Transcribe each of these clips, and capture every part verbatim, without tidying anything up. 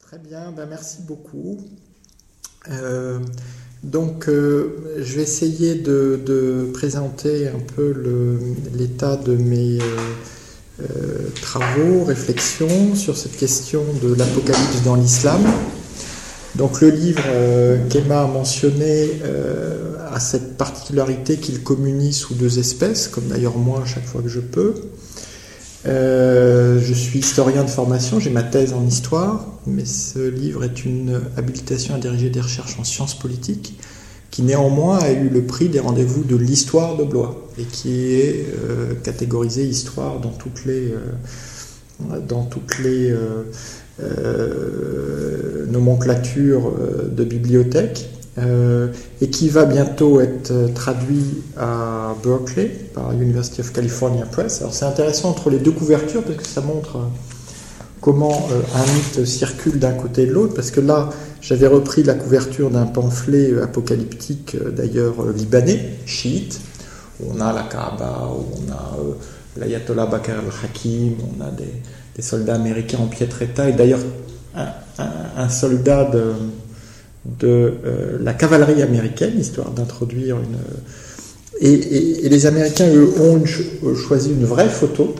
Très bien, ben merci beaucoup. Euh, donc, euh, je vais essayer de, de présenter un peu le, l'état de mes euh, euh, travaux, réflexions sur cette question de l'Apocalypse dans l'islam. Donc, le livre euh, qu'Emma a mentionné euh, a cette particularité qu'il communie sous deux espèces, comme d'ailleurs moi à chaque fois que je peux. Euh, je suis historien de formation, j'ai ma thèse en histoire, mais ce livre est une habilitation à diriger des recherches en sciences politiques, qui néanmoins a eu le prix des rendez-vous de l'histoire de Blois, et qui est euh, catégorisé histoire dans toutes les, euh, dans toutes les euh, euh, nomenclatures de bibliothèque. Euh, et qui va bientôt être traduit à Berkeley par University of California Press. Alors c'est intéressant entre les deux couvertures parce que ça montre comment euh, un mythe circule d'un côté et de l'autre, parce que là j'avais repris la couverture d'un pamphlet apocalyptique euh, d'ailleurs euh, libanais, chiite, où on a la Kaaba, où on a euh, l'Ayatollah Bakr al-Hakim, on a des, des soldats américains en piètre état, et d'ailleurs un, un, un soldat de de euh, la cavalerie américaine, histoire d'introduire une... Et, et, et les Américains, eux, ont une, choisi une vraie photo.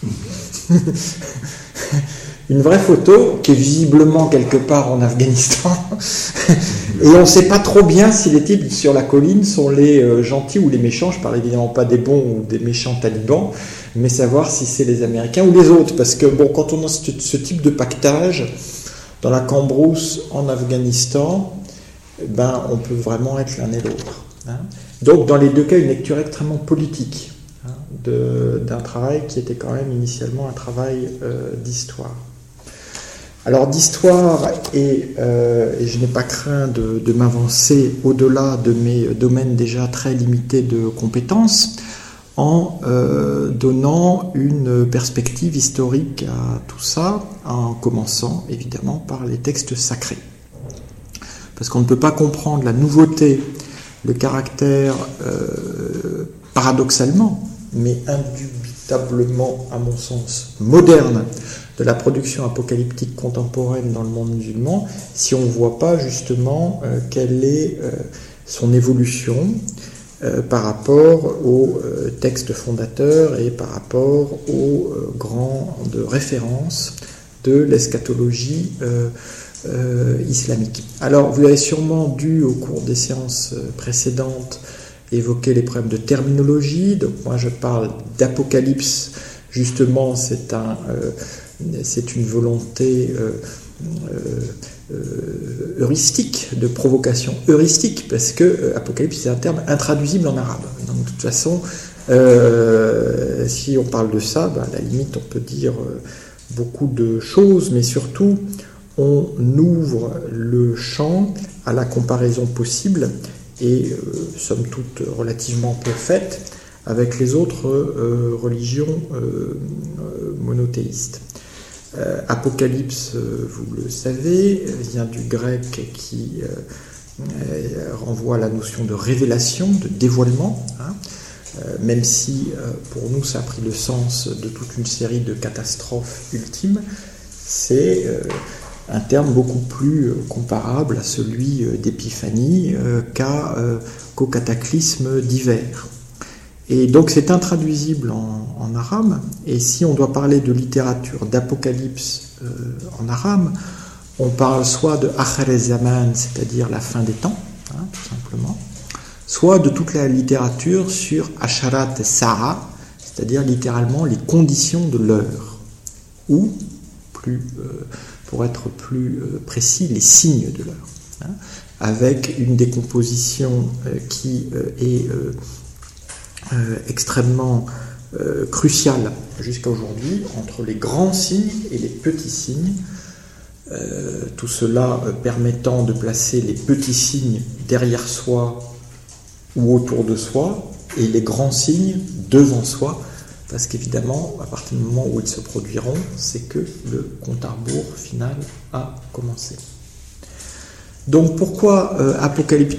Une vraie photo qui est visiblement quelque part en Afghanistan. Et on ne sait pas trop bien si les types sur la colline sont les euh, gentils ou les méchants. Je parle évidemment pas des bons ou des méchants talibans, mais savoir si c'est les Américains ou les autres. Parce que bon, quand on a ce, ce type de pactage dans la cambrousse en Afghanistan, ben, on peut vraiment être l'un et l'autre. Hein. Donc, dans les deux cas, une lecture extrêmement politique hein, de, d'un travail qui était quand même initialement un travail euh, d'histoire. Alors, d'histoire, et, euh, et je n'ai pas craint de, de m'avancer au-delà de mes domaines déjà très limités de compétences, en euh, donnant une perspective historique à tout ça, en commençant évidemment par les textes sacrés. Parce qu'on ne peut pas comprendre la nouveauté, le caractère euh, paradoxalement, mais indubitablement, à mon sens, moderne de la production apocalyptique contemporaine dans le monde musulman, si on ne voit pas justement euh, quelle est euh, son évolution, Euh, par rapport aux euh, textes fondateurs et par rapport aux euh, grands de référence de l'eschatologie euh, euh, islamique. Alors, vous avez sûrement dû, au cours des séances précédentes, évoquer les problèmes de terminologie. Donc, moi, je parle d'apocalypse. Justement, c'est, un, euh, c'est une volonté euh, euh, Euh, heuristique, de provocation heuristique, parce que euh, apocalypse c'est un terme intraduisible en arabe. Donc de toute façon, euh, si on parle de ça, ben, à la limite on peut dire euh, beaucoup de choses, mais surtout on ouvre le champ à la comparaison possible et euh, somme toute relativement peu faite avec les autres euh, religions euh, euh, monothéistes. Euh, Apocalypse, euh, vous le savez, vient du grec qui euh, euh, renvoie à la notion de révélation, de dévoilement, hein, euh, même si euh, pour nous ça a pris le sens de toute une série de catastrophes ultimes, c'est euh, un terme beaucoup plus euh, comparable à celui euh, d'épiphanie euh, qu'à, euh, qu'au cataclysme d'hiver. Et donc c'est intraduisible en, en arabe, et si on doit parler de littérature d'apocalypse euh, en arabe, on parle soit de Akhir al-Zaman, c'est-à-dire la fin des temps, hein, tout simplement, soit de toute la littérature sur Asharat Sa'a, c'est-à-dire littéralement les conditions de l'heure, ou, plus, euh, pour être plus euh, précis, les signes de l'heure, hein, avec une décomposition euh, qui euh, est... Euh, Euh, extrêmement euh, crucial jusqu'à aujourd'hui entre les grands signes et les petits signes, euh, tout cela euh, permettant de placer les petits signes derrière soi ou autour de soi et les grands signes devant soi, parce qu'évidemment à partir du moment où ils se produiront, c'est que le compte à rebours final a commencé. Donc pourquoi euh, apocalyptique ?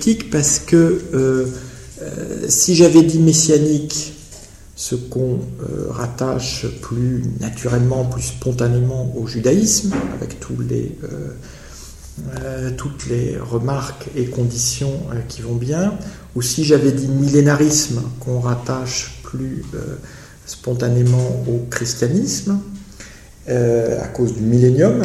Parce que euh, Euh, si j'avais dit messianique, ce qu'on euh, rattache plus naturellement, plus spontanément au judaïsme, avec tous les, euh, euh, toutes les remarques et conditions euh, qui vont bien, ou si j'avais dit millénarisme, qu'on rattache plus euh, spontanément au christianisme, euh, à cause du millénium,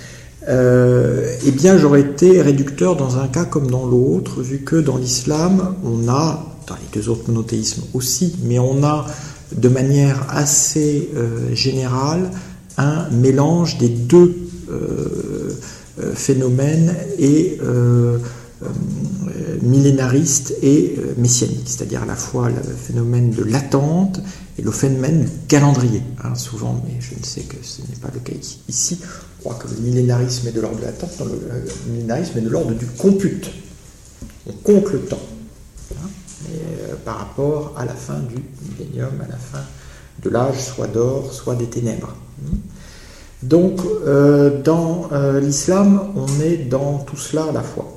euh, eh bien j'aurais été réducteur dans un cas comme dans l'autre, vu que dans l'islam, on a, dans les deux autres monothéismes aussi, mais on a de manière assez euh, générale un mélange des deux euh, euh, phénomènes et euh, euh, millénariste et euh, messianique, c'est-à-dire à la fois le phénomène de l'attente et le phénomène du calendrier, hein, souvent, mais je ne sais que ce n'est pas le cas ici. Je crois que le millénarisme est de l'ordre de l'attente, non, le, le millénarisme est de l'ordre du compute. On compte le temps. Hein, et, euh, par rapport à la fin du millénium, à la fin de l'âge, soit d'or, soit des ténèbres. Donc, euh, dans euh, l'islam, on est dans tout cela à la fois,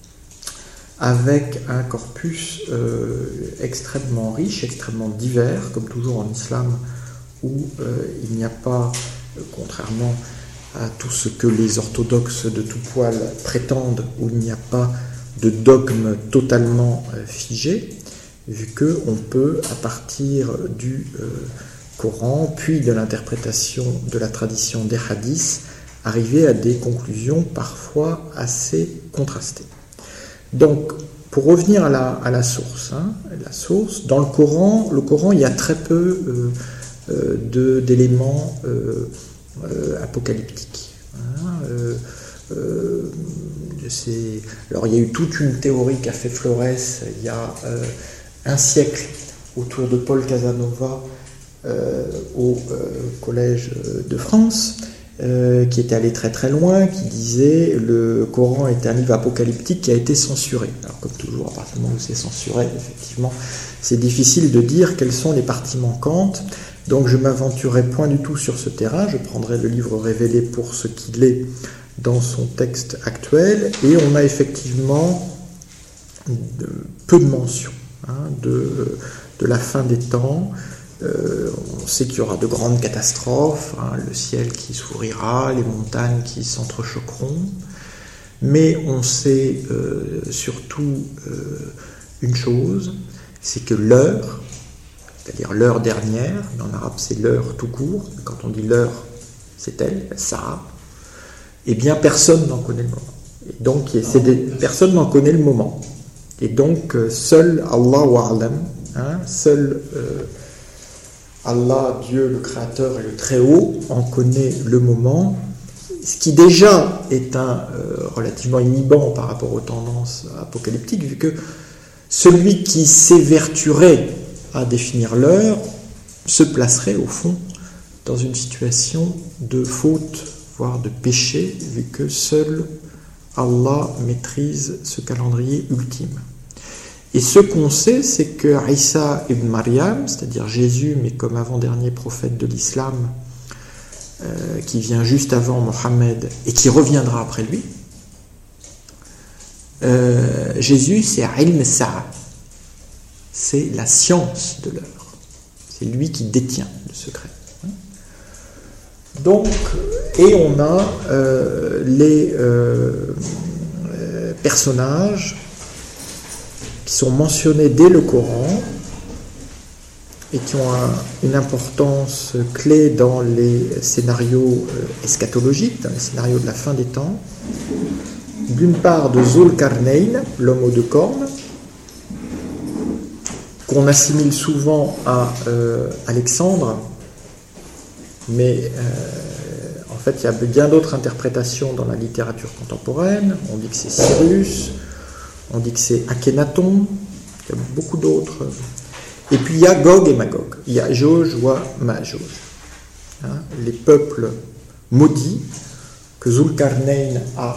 avec un corpus euh, extrêmement riche, extrêmement divers, comme toujours en islam, où euh, il n'y a pas, euh, contrairement à tout ce que les orthodoxes de tout poil prétendent, où il n'y a pas de dogme totalement euh, figé, vu qu'on peut, à partir du euh, Coran, puis de l'interprétation de la tradition des hadiths, arriver à des conclusions parfois assez contrastées. Donc, pour revenir à la, à la source, hein, la source, dans le Coran, le Coran, il y a très peu euh, euh, de, d'éléments euh, euh, apocalyptiques. Hein, euh, euh, c'est, alors, il y a eu toute une théorie qu'a fait Flores il y a euh, un siècle autour de Paul Casanova euh, au euh, Collège de France, euh, qui était allé très très loin, qui disait le Coran est un livre apocalyptique qui a été censuré. Alors comme toujours, à partir du moment où c'est censuré, effectivement, c'est difficile de dire quelles sont les parties manquantes. Donc je ne m'aventurerai point du tout sur ce terrain, je prendrai le livre révélé pour ce qu'il est dans son texte actuel, et on a effectivement de, peu de mentions hein, de, de la fin des temps. Euh, on sait qu'il y aura de grandes catastrophes, hein, le ciel qui s'ouvrira, les montagnes qui s'entrechoqueront, mais on sait euh, surtout euh, une chose, c'est que l'heure, c'est-à-dire l'heure dernière, mais en arabe c'est l'heure tout court, mais quand on dit l'heure, c'est elle, ça, eh bien personne n'en connaît le moment. Et donc c'est des, personne n'en connaît le moment. Et donc seul Allah wa'alam, hein, seul euh, Allah, Dieu, le Créateur et le Très-Haut, en connaît le moment, ce qui déjà est un euh, relativement inhibant par rapport aux tendances apocalyptiques, vu que celui qui s'évertuerait à définir l'heure se placerait au fond dans une situation de faute, voire de péché, vu que seul Allah maîtrise ce calendrier ultime. Et ce qu'on sait, c'est que Isa ibn Maryam, c'est-à-dire Jésus, mais comme avant-dernier prophète de l'islam, euh, qui vient juste avant Mohammed et qui reviendra après lui, euh, Jésus, c'est ilm sa'a, c'est la science de l'heure. C'est lui qui détient le secret. Donc, et on a euh, les euh, euh, personnages qui sont mentionnés dès le Coran et qui ont un, une importance clé dans les scénarios euh, eschatologiques, dans les scénarios de la fin des temps. D'une part de Zul-Qarnayn, l'homme aux deux cornes, qu'on assimile souvent à euh, Alexandre, mais euh, en fait il y a bien d'autres interprétations dans la littérature contemporaine. On dit que c'est Cyrus, on dit que c'est Akhenaton, il y a beaucoup d'autres. Et puis il y a Gog et Magog, il y a Jauge ou Majauge, hein, les peuples maudits que Zul-Qarnayn a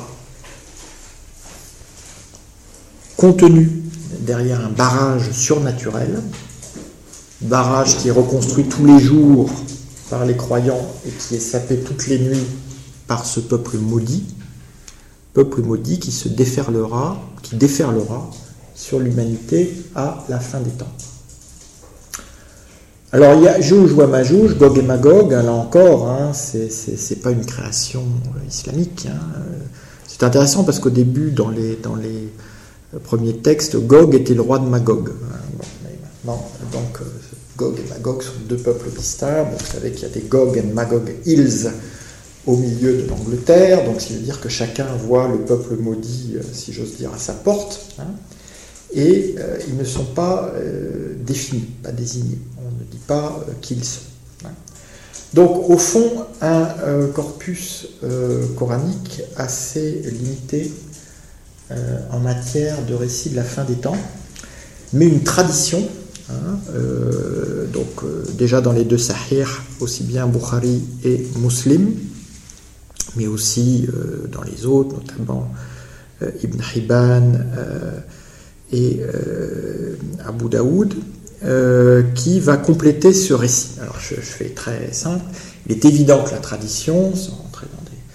contenus derrière un barrage surnaturel, barrage qui est reconstruit tous les jours par les croyants et qui est sapé toutes les nuits par ce peuple maudit, peuple maudit qui se déferlera, qui déferlera sur l'humanité à la fin des temps. Alors, il y a Jouj ou Majouj, Gog et Magog, là encore, hein, c'est, c'est, c'est pas une création islamique. Hein. C'est intéressant parce qu'au début, dans les, dans les premiers textes, Gog était le roi de Magog. Bon, mais maintenant, donc, Gog et Magog sont deux peuples distincts. Bon, vous savez qu'il y a des Gog et Magog Hills au milieu de l'Angleterre, donc ce qui veut dire que chacun voit le peuple maudit, si j'ose dire, à sa porte. Hein. Et euh, ils ne sont pas euh, définis, pas désignés. On ne dit pas euh, qui ils sont. Hein. Donc, au fond, un euh, corpus euh, coranique assez limité euh, en matière de récit de la fin des temps, mais une tradition. Hein, euh, donc, euh, déjà dans les deux Sahih, aussi bien Bukhari et Muslim, mais aussi euh, dans les autres, notamment euh, Ibn Hibban. Euh, et euh, Abu Daoud, euh, qui va compléter ce récit. Alors je, je fais très simple. Il est évident que la tradition, sans entrer dans des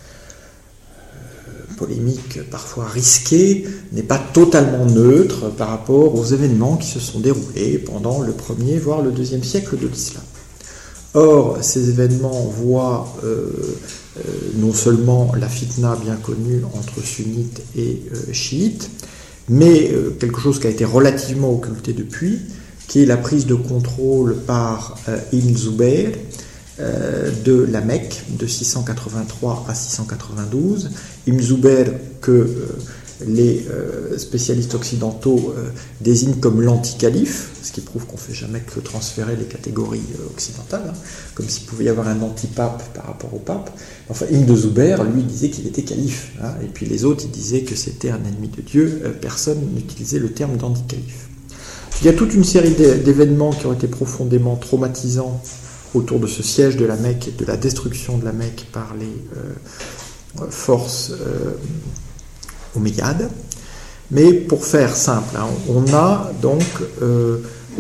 euh, polémiques parfois risquées, n'est pas totalement neutre par rapport aux événements qui se sont déroulés pendant le premier, voire le deuxième siècle de l'islam. Or, ces événements voient euh, euh, non seulement la fitna bien connue entre sunnites et euh, chiites, mais euh, quelque chose qui a été relativement occulté depuis, qui est la prise de contrôle par euh, Ibn Zubayr euh, de la Mecque de six cent quatre-vingt-trois à six cent quatre-vingt-douze. Ibn Zubayr que euh, les euh, spécialistes occidentaux euh, désignent comme l'anti-calife, ce qui prouve qu'on ne fait jamais que transférer les catégories euh, occidentales, hein, comme s'il pouvait y avoir un anti-pape par rapport au pape. Enfin, Ibn Zubayr, lui, disait qu'il était calife, hein, et puis les autres, ils disaient que c'était un ennemi de Dieu. Euh, personne n'utilisait le terme d'anti-calife. Il y a toute une série d'événements qui ont été profondément traumatisants autour de ce siège de la Mecque et de la destruction de la Mecque par les euh, forces euh, omeyyades. Mais pour faire simple, hein, on a donc euh,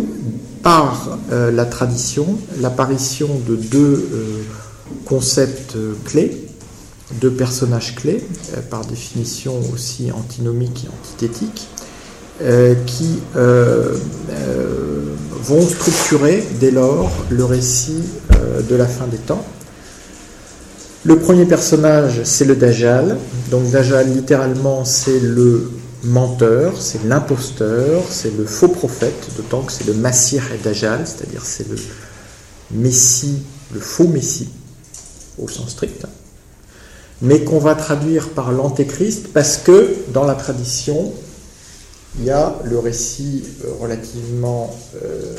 par euh, la tradition l'apparition de deux euh, concepts clés, deux personnages clés, euh, par définition aussi antinomiques et antithétiques, euh, qui euh, euh, vont structurer dès lors le récit euh, de la fin des temps. Le premier personnage, c'est le Dajjal. Donc Dajjal, littéralement, c'est le menteur, c'est l'imposteur, c'est le faux prophète, d'autant que c'est le Masih et Dajjal, c'est-à-dire c'est le Messie, le faux Messie, au sens strict, mais qu'on va traduire par l'antéchrist parce que dans la tradition, il y a le récit relativement euh,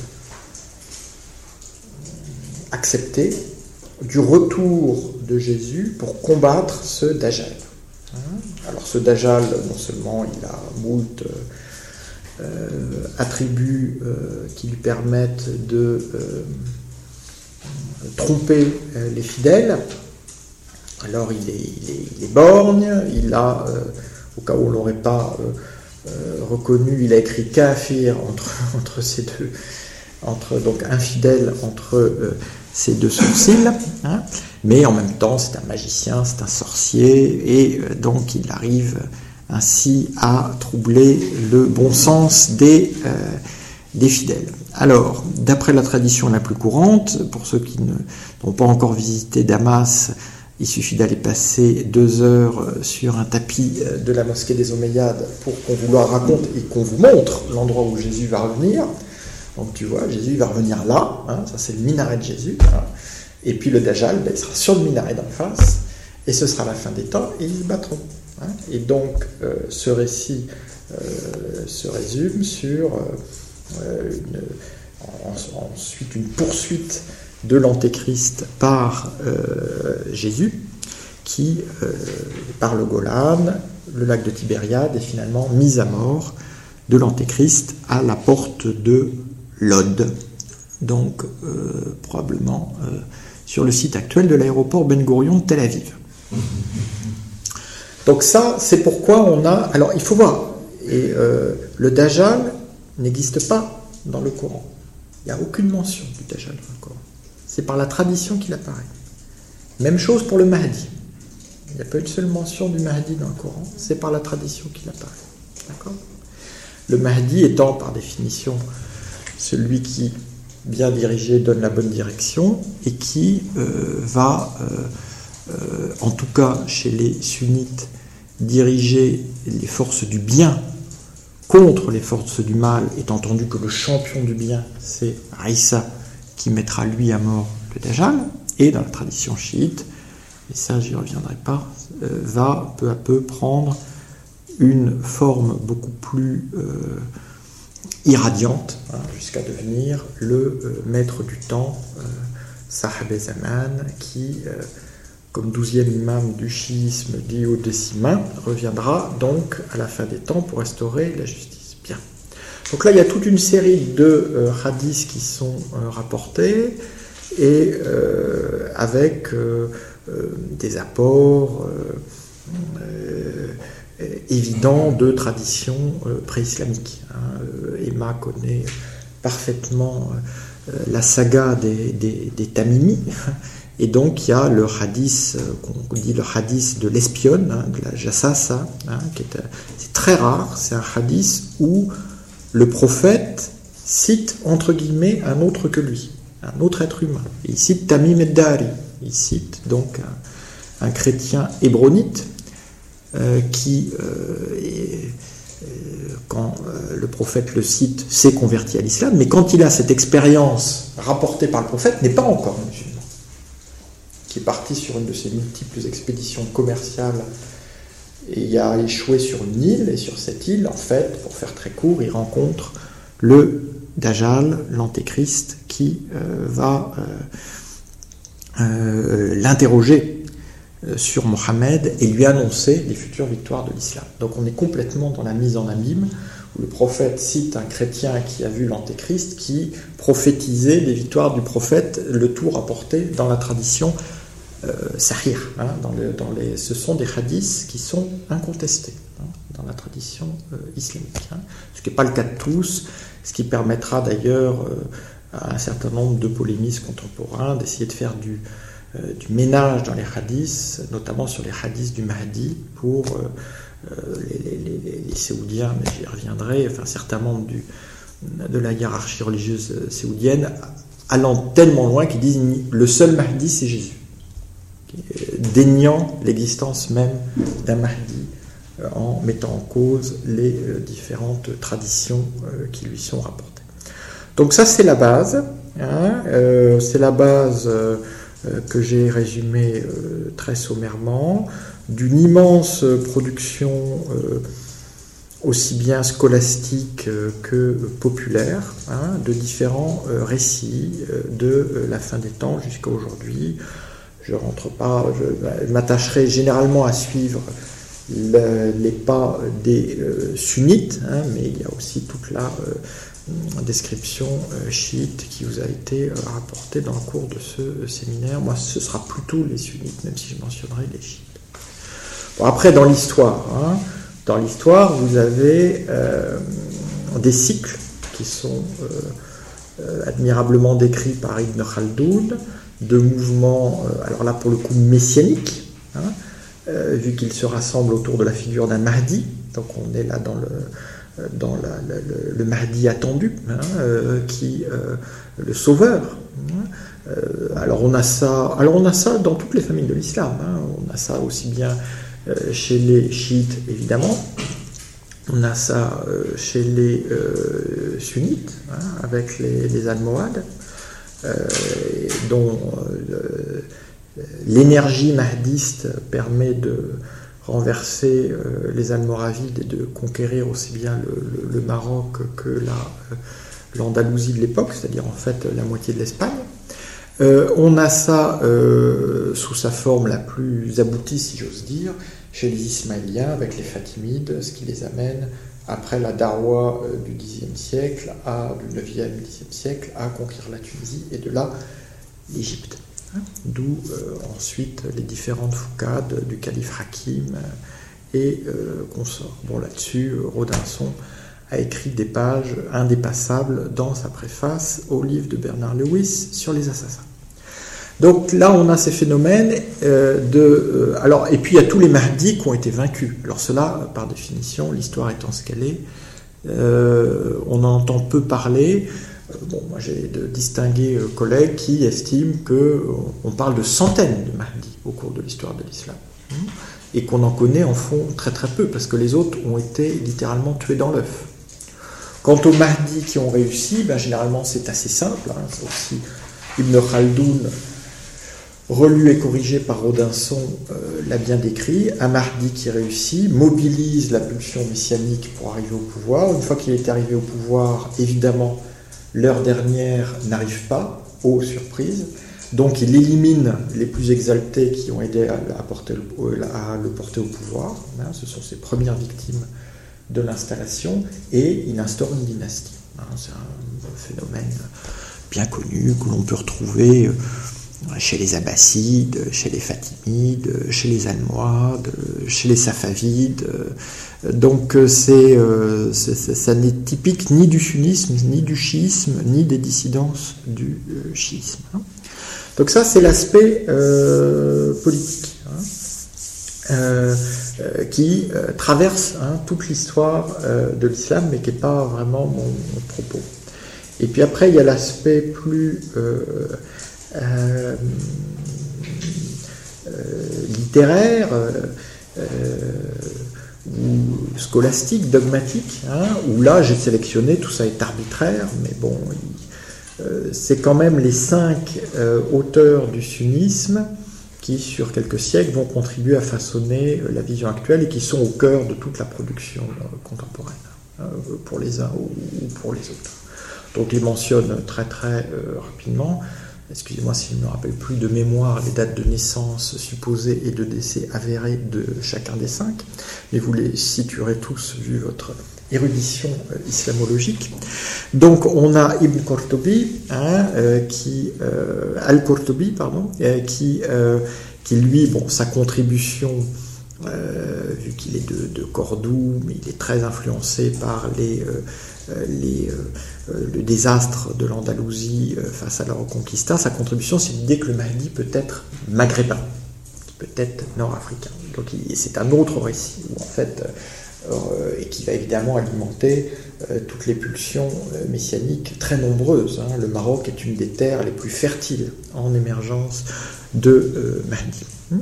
accepté du retour de Jésus pour combattre ce Dajjal. Alors ce Dajjal, non seulement il a moult euh, attributs euh, qui lui permettent de euh, tromper euh, les fidèles, alors il est, il est, il est borgne, il a, euh, au cas où on ne l'aurait pas euh, euh, reconnu, il a écrit kafir entre, entre ces deux, entre, donc infidèle entre euh, ces deux sourcils, hein, mais en même temps c'est un magicien, c'est un sorcier, et euh, donc il arrive ainsi à troubler le bon sens des, euh, des fidèles. Alors, d'après la tradition la plus courante, pour ceux qui ne, n'ont pas encore visité Damas, il suffit d'aller passer deux heures sur un tapis de la mosquée des Omeyyades pour qu'on vous le raconte et qu'on vous montre l'endroit où Jésus va revenir. Donc tu vois, Jésus il va revenir là, hein, ça c'est le minaret de Jésus, hein, et puis le Dajjal, ben, il sera sur le minaret d'en face, et ce sera la fin des temps, et ils se battront. Hein. Et donc euh, ce récit euh, se résume sur euh, une, en, ensuite une poursuite de l'antéchrist par euh, Jésus, qui, euh, par le Golan, le lac de Tibériade, est finalement mis à mort de l'antéchrist à la porte de Lod, donc euh, probablement euh, sur le site actuel de l'aéroport Ben Gourion de Tel Aviv. Donc ça, c'est pourquoi on a... Alors il faut voir, et euh, le Dajjal n'existe pas dans le Coran. Il n'y a aucune mention du Dajjal dans le Coran. C'est par la tradition qu'il apparaît. Même chose pour le Mahdi. Il n'y a pas une seule mention du Mahdi dans le Coran, c'est par la tradition qu'il apparaît. D'accord ? Le Mahdi étant par définition celui qui bien dirigé, donne la bonne direction, et qui euh, va, euh, euh, en tout cas chez les sunnites, diriger les forces du bien contre les forces du mal, étant entendu que le champion du bien, c'est Isa, qui mettra lui à mort le Dajjal, et dans la tradition chiite, et ça j'y reviendrai pas, euh, va peu à peu prendre une forme beaucoup plus euh, irradiante, hein, jusqu'à devenir le euh, maître du temps, euh, Sahab Zaman, qui, euh, comme douzième imam du chiisme duodécimain, reviendra donc à la fin des temps pour restaurer la justice. Bien. Donc là, il y a toute une série de euh, hadiths qui sont euh, rapportés, et euh, avec euh, euh, des apports euh, euh, évidents de traditions euh, pré-islamiques. Hein. Emma connaît parfaitement euh, la saga des, des, des Tamimi, et donc il y a le hadith, qu'on dit le hadith de l'espionne, hein, de la jassasa, hein, qui est, c'est très rare, c'est un hadith où le prophète cite entre guillemets un autre que lui, un autre être humain. Il cite Tamim ad-Dari, il cite donc un, un chrétien hébronite euh, qui, euh, est, euh, quand euh, le prophète le cite, s'est converti à l'islam, mais quand il a cette expérience rapportée par le prophète, n'est pas encore musulman, qui est parti sur une de ses multiples expéditions commerciales et il a échoué sur une île, et sur cette île, en fait, pour faire très court, il rencontre le Dajjal, l'antéchrist, qui euh, va euh, euh, l'interroger euh, sur Mohammed et lui annoncer les futures victoires de l'islam. Donc on est complètement dans la mise en abîme, où le prophète cite un chrétien qui a vu l'antéchrist, qui prophétisait les victoires du prophète, le tout rapporté dans la tradition euh, sahih. Hein, dans le, dans les, ce sont des hadiths qui sont incontestés, hein, dans la tradition euh, islamique. Hein, ce qui n'est pas le cas de tous, ce qui permettra d'ailleurs euh, à un certain nombre de polémistes contemporains d'essayer de faire du, euh, du ménage dans les hadiths, notamment sur les hadiths du Mahdi, pour euh, les, les, les, les Saoudiens, mais j'y reviendrai, enfin certains membres du, de la hiérarchie religieuse saoudienne, allant tellement loin qu'ils disent le seul Mahdi c'est Jésus, déniant l'existence même d'un Mahdi, en mettant en cause les euh, différentes traditions euh, qui lui sont rapportées. Donc ça c'est la base, hein, euh, c'est la base euh, que j'ai résumée euh, très sommairement, d'une immense production euh, aussi bien scolastique euh, que populaire, hein, de différents euh, récits euh, de euh, la fin des temps jusqu'à aujourd'hui. Je ne rentre pas, je m'attacherai généralement à suivre Le, les pas des euh, sunnites, hein, mais il y a aussi toute la euh, description euh, chiite qui vous a été euh, rapportée dans le cours de ce euh, séminaire. Moi, ce sera plutôt les sunnites, même si je mentionnerai les chiites. Bon, après, dans l'histoire, hein, dans l'histoire, vous avez euh, des cycles qui sont euh, euh, admirablement décrits par Ibn Khaldoun, de mouvements, euh, alors là pour le coup messianiques, hein, Euh, vu qu'ils se rassemblent autour de la figure d'un Mahdi, donc on est là dans le, dans la, la, le, le Mahdi attendu, hein, euh, qui, euh, le sauveur. Hein. Euh, alors on a ça, alors on a ça dans toutes les familles de l'islam. Hein. On a ça aussi bien euh, chez les chiites évidemment, on a ça euh, chez les euh, sunnites, hein, avec les, les Almohades, euh, dont euh, l'énergie mahdiste permet de renverser euh, les Almoravides et de conquérir aussi bien le, le, le Maroc que la, euh, l'Andalousie de l'époque, c'est-à-dire en fait la moitié de l'Espagne. Euh, on a ça euh, sous sa forme la plus aboutie, si j'ose dire, chez les Ismaéliens avec les Fatimides, ce qui les amène, après la Darwa euh, du dixième siècle, à, du neuvième, dixième siècle, à conquérir la Tunisie et de là l'Égypte. D'où euh, ensuite les différentes foucades du calife Hakim et euh, consorts. Bon, là-dessus, Rodinson a écrit des pages indépassables dans sa préface au livre de Bernard Lewis sur les assassins. Donc là, on a ces phénomènes euh, de... Euh, alors, et puis il y a tous les Mahdis qui ont été vaincus. Alors cela, par définition, l'histoire étant ce qu'elle est, euh, on en entend peu parler. bon, moi j'ai de distingués collègues qui estiment qu'on parle de centaines de Mahdi au cours de l'histoire de l'islam. Et qu'on en connaît en fond très très peu, parce que les autres ont été littéralement tués dans l'œuf. Quant aux Mahdi qui ont réussi, ben, généralement c'est assez simple. Hein, c'est aussi Ibn Khaldoun, relu et corrigé par Rodinson, euh, l'a bien décrit. Un Mahdi qui réussit, mobilise la pulsion messianique pour arriver au pouvoir. Une fois qu'il est arrivé au pouvoir, évidemment, l'heure dernière n'arrive pas, aux surprises. Donc il élimine les plus exaltés qui ont aidé à, à, porter le, à le porter au pouvoir. Hein, ce sont ses premières victimes de l'installation. Et il instaure une dynastie. Hein, c'est un phénomène bien connu que l'on peut retrouver chez les Abbassides, chez les Fatimides, chez les Almohades, chez les Safavides. Donc c'est, c'est, ça n'est typique ni du sunnisme, ni du chiisme, ni des dissidences du chiisme. Donc ça, c'est l'aspect euh, politique hein, euh, euh, qui euh, traverse hein, toute l'histoire euh, de l'islam, mais qui n'est pas vraiment mon, mon propos. Et puis après, il y a l'aspect plus euh, euh, euh, littéraire, euh, ou scolastique, dogmatique, hein, où là, j'ai sélectionné, tout ça est arbitraire, mais bon... Il, Euh, c'est quand même les cinq euh, auteurs du sunnisme qui, sur quelques siècles, vont contribuer à façonner euh, la vision actuelle et qui sont au cœur de toute la production euh, contemporaine, euh, pour les uns ou, ou pour les autres. Donc, il mentionne très très euh, rapidement, excusez-moi si je ne me rappelle plus de mémoire les dates de naissance supposées et de décès avérés de chacun des cinq, mais vous les situerez tous vu votre érudition euh, islamologique. Donc on a Ibn Qurtubi, hein, euh, qui euh, Al-Qurtubi, pardon, euh, qui, euh, qui lui, bon, sa contribution, euh, vu qu'il est de, de Cordoue, mais il est très influencé par les, euh, les, euh, le désastre de l'Andalousie euh, face à la Reconquista. Sa contribution, c'est l'idée que le Mahdi peut être maghrébin, peut être nord-africain. Donc il, c'est un autre récit où en fait Euh, et qui va évidemment alimenter euh, toutes les pulsions euh, messianiques très nombreuses. Hein. Le Maroc est une des terres les plus fertiles en émergence de euh, Mahdi.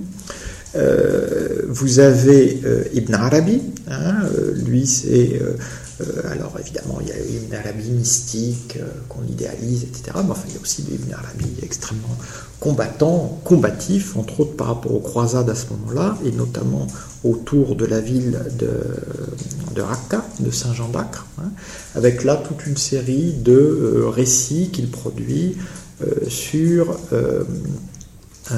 Euh, vous avez euh, Ibn Arabi, hein, euh, lui c'est... Euh, euh, alors évidemment il y a Ibn Arabi mystique, euh, qu'on idéalise, et cetera. Mais enfin il y a aussi Ibn Arabi extrêmement combattant, combatif, entre autres par rapport aux croisades à ce moment-là, et notamment autour de la ville de, de Raqqa, de Saint-Jean d'Acre, hein, avec là toute une série de euh, récits qu'il produit euh, sur euh, euh,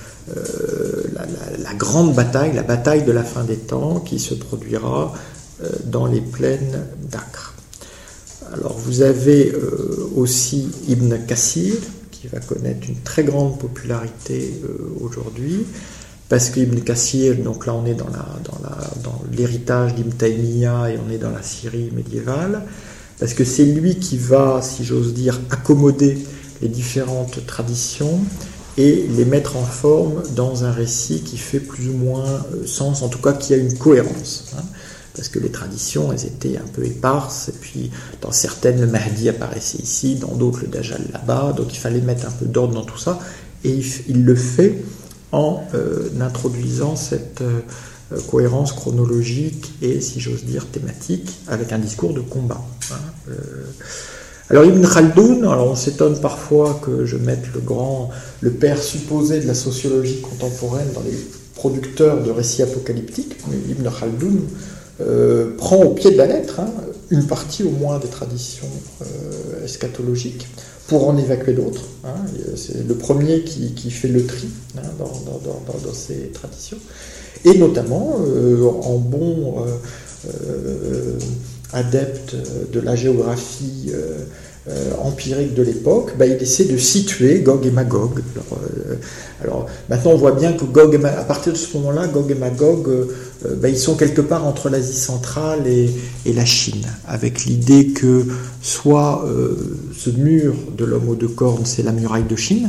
euh, la, la, la grande bataille, la bataille de la fin des temps, qui se produira euh, dans les plaines d'Acre. Alors vous avez euh, aussi Ibn Kassir, qui va connaître une très grande popularité euh, aujourd'hui, parce qu'Ibn Kassir, donc là on est dans, la, dans, la, dans l'héritage d'Ibn Taymiyyah et on est dans la Syrie médiévale, parce que c'est lui qui va, si j'ose dire, accommoder les différentes traditions et les mettre en forme dans un récit qui fait plus ou moins euh, sens, en tout cas qui a une cohérence. Hein, parce que les traditions, elles étaient un peu éparses, et puis dans certaines, le Mahdi apparaissait ici, dans d'autres, le Dajjal là-bas, donc il fallait mettre un peu d'ordre dans tout ça, et il, il le fait en euh, introduisant cette euh, cohérence chronologique et, si j'ose dire, thématique, avec un discours de combat. Hein. Euh, alors Ibn Khaldoun, alors on s'étonne parfois que je mette le grand, le père supposé de la sociologie contemporaine dans les producteurs de récits apocalyptiques, mais Ibn Khaldoun euh, prend au pied de la lettre hein, une partie au moins des traditions euh, eschatologiques, pour en évacuer d'autres. Hein. C'est le premier qui, qui fait le tri hein, dans, dans, dans, dans ces traditions. Et notamment, euh, en bon euh, euh, adepte de la géographie euh, euh, empirique de l'époque, bah, il essaie de situer Gog et Magog. Alors, euh, alors maintenant, on voit bien que Gog et Magog, à partir de ce moment-là, Gog et Magog, euh, bah, ils sont quelque part entre l'Asie centrale et, et la Chine, avec l'idée que soit euh, ce mur de l'homme aux deux cornes, c'est la muraille de Chine,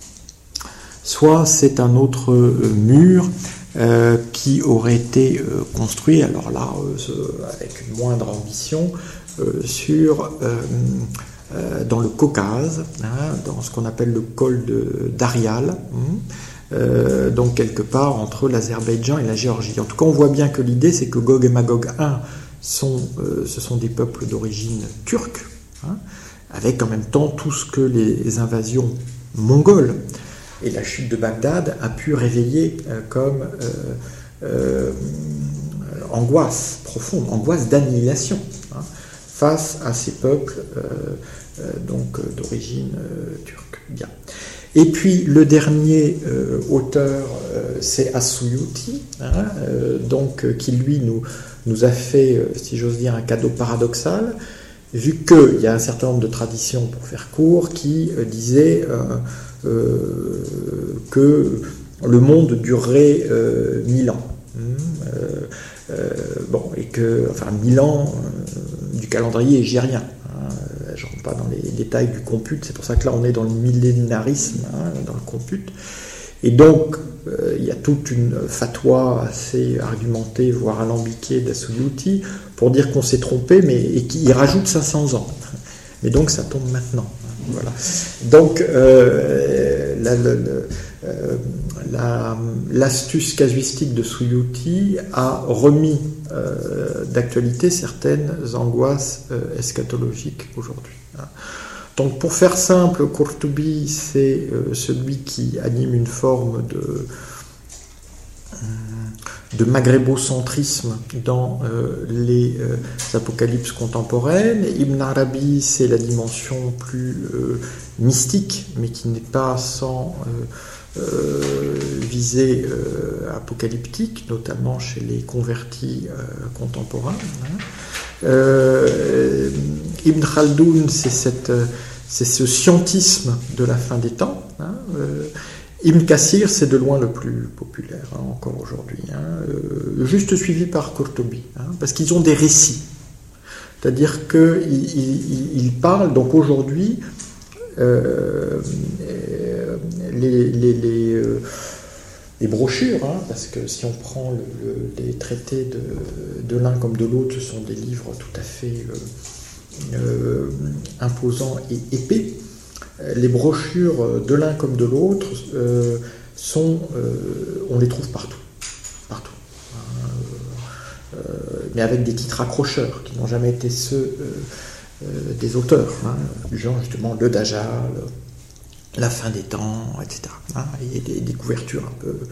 soit c'est un autre euh, mur euh, qui aurait été euh, construit, alors là, euh, avec une moindre ambition, euh, sur euh, euh, dans le Caucase, hein, dans ce qu'on appelle le col de d'Arial, hein, euh, donc quelque part entre l'Azerbaïdjan et la Géorgie. En tout cas, on voit bien que l'idée, c'est que Gog et Magog un, sont, euh, ce sont des peuples d'origine turque, hein, avec en même temps tout ce que les invasions mongoles et la chute de Bagdad a pu réveiller euh, comme euh, euh, angoisse profonde, angoisse d'annihilation, hein, face à ces peuples euh, euh, donc euh, d'origine euh, turque. Bien. Et puis le dernier euh, auteur, euh, c'est As-Suyuti, hein, euh, donc euh, qui lui nous nous a fait, euh, si j'ose dire, un cadeau paradoxal, vu qu'il y a un certain nombre de traditions, pour faire court, qui euh, disaient euh, euh, que le monde durerait euh, mille ans. Euh, euh, bon, et que, enfin, mille ans euh, du calendrier égyrien. Hein, je ne rentre pas dans les détails du compute, c'est pour ça que là on est dans le millénarisme, hein, dans le compute. Et donc, euh, il y a toute une fatwa assez argumentée, voire alambiquée d'As-Suyuti, pour dire qu'on s'est trompé, mais et qu'il rajoute cinq cents ans. Mais donc, ça tombe maintenant. Voilà. Donc, euh, la, la, la, la, l'astuce casuistique de Suyuti a remis euh, d'actualité certaines angoisses euh, eschatologiques aujourd'hui. Donc, pour faire simple, Qurtubi, c'est euh, celui qui anime une forme de, de maghrébocentrisme dans euh, les euh, apocalypses contemporaines. Ibn Arabi, c'est la dimension plus euh, mystique, mais qui n'est pas sans euh, euh, visée euh, apocalyptique, notamment chez les convertis euh, contemporains. Hein. Euh, Ibn Khaldoun, c'est, cette, c'est ce scientisme de la fin des temps. Hein. Euh, Ibn Kathir, c'est de loin le plus populaire, hein, encore aujourd'hui, hein. Euh, juste suivi par Qurtubi, hein, parce qu'ils ont des récits. C'est-à-dire qu'ils ils, ils parlent, donc aujourd'hui, euh, les, les, les, euh, les brochures, hein, parce que si on prend le, le, les traités de, de l'un comme de l'autre, ce sont des livres tout à fait euh, euh, imposants et épais. Les brochures de l'un comme de l'autre euh, sont, euh, on les trouve partout, partout, euh, euh, mais avec des titres accrocheurs qui n'ont jamais été ceux euh, euh, des auteurs, hein, du genre justement le Dajjal, la fin des temps, et cetera. Hein, et des, des couvertures un peu,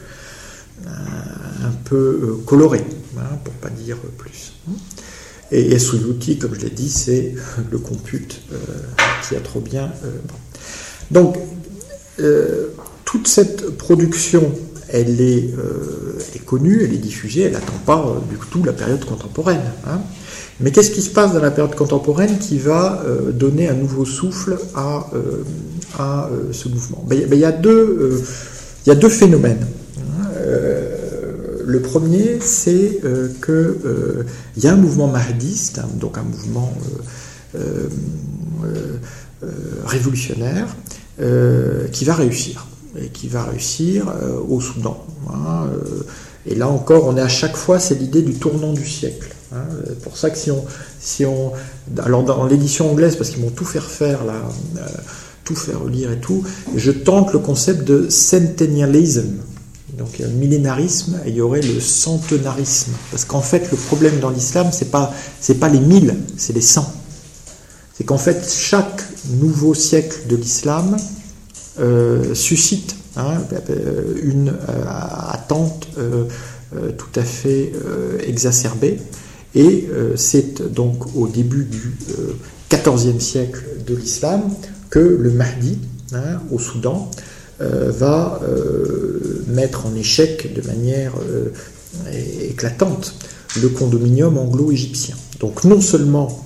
un, un peu euh, colorées, hein, pour pas dire plus. Et, et Suyuti, comme je l'ai dit, c'est le compute euh, qui a trop bien. Euh, bon. Donc, euh, toute cette production, elle est, euh, elle est connue, elle est diffusée, elle n'attend pas euh, du tout la période contemporaine. Hein. Mais qu'est-ce qui se passe dans la période contemporaine qui va euh, donner un nouveau souffle à, euh, à euh, ce mouvement? Ben, ben, il y a deux, euh, il y a deux phénomènes. Euh, le premier, c'est euh, qu'il euh, y a un mouvement mahdiste, hein, donc un mouvement euh, euh, euh, révolutionnaire, euh, qui va réussir, et qui va réussir euh, au Soudan. Hein, euh, et là encore, on est à chaque fois, c'est l'idée du tournant du siècle. Hein, c'est pour ça que si on, si on, alors dans l'édition anglaise, parce qu'ils m'ont tout fait refaire là, euh, tout faire relire et tout, je tente le concept de centennialism. Donc il y a le millénarisme et il y aurait le centenarisme. Parce qu'en fait, le problème dans l'islam, c'est pas, c'est pas les mille, c'est les cent. C'est qu'en fait, chaque nouveau siècle de l'islam euh, suscite hein, une euh, attente euh, euh, tout à fait euh, exacerbée. Et euh, c'est donc au début du euh, quatorzième siècle de l'islam que le Mahdi, hein, au Soudan, euh, va euh, mettre en échec de manière euh, éclatante le condominium anglo-égyptien. Donc non seulement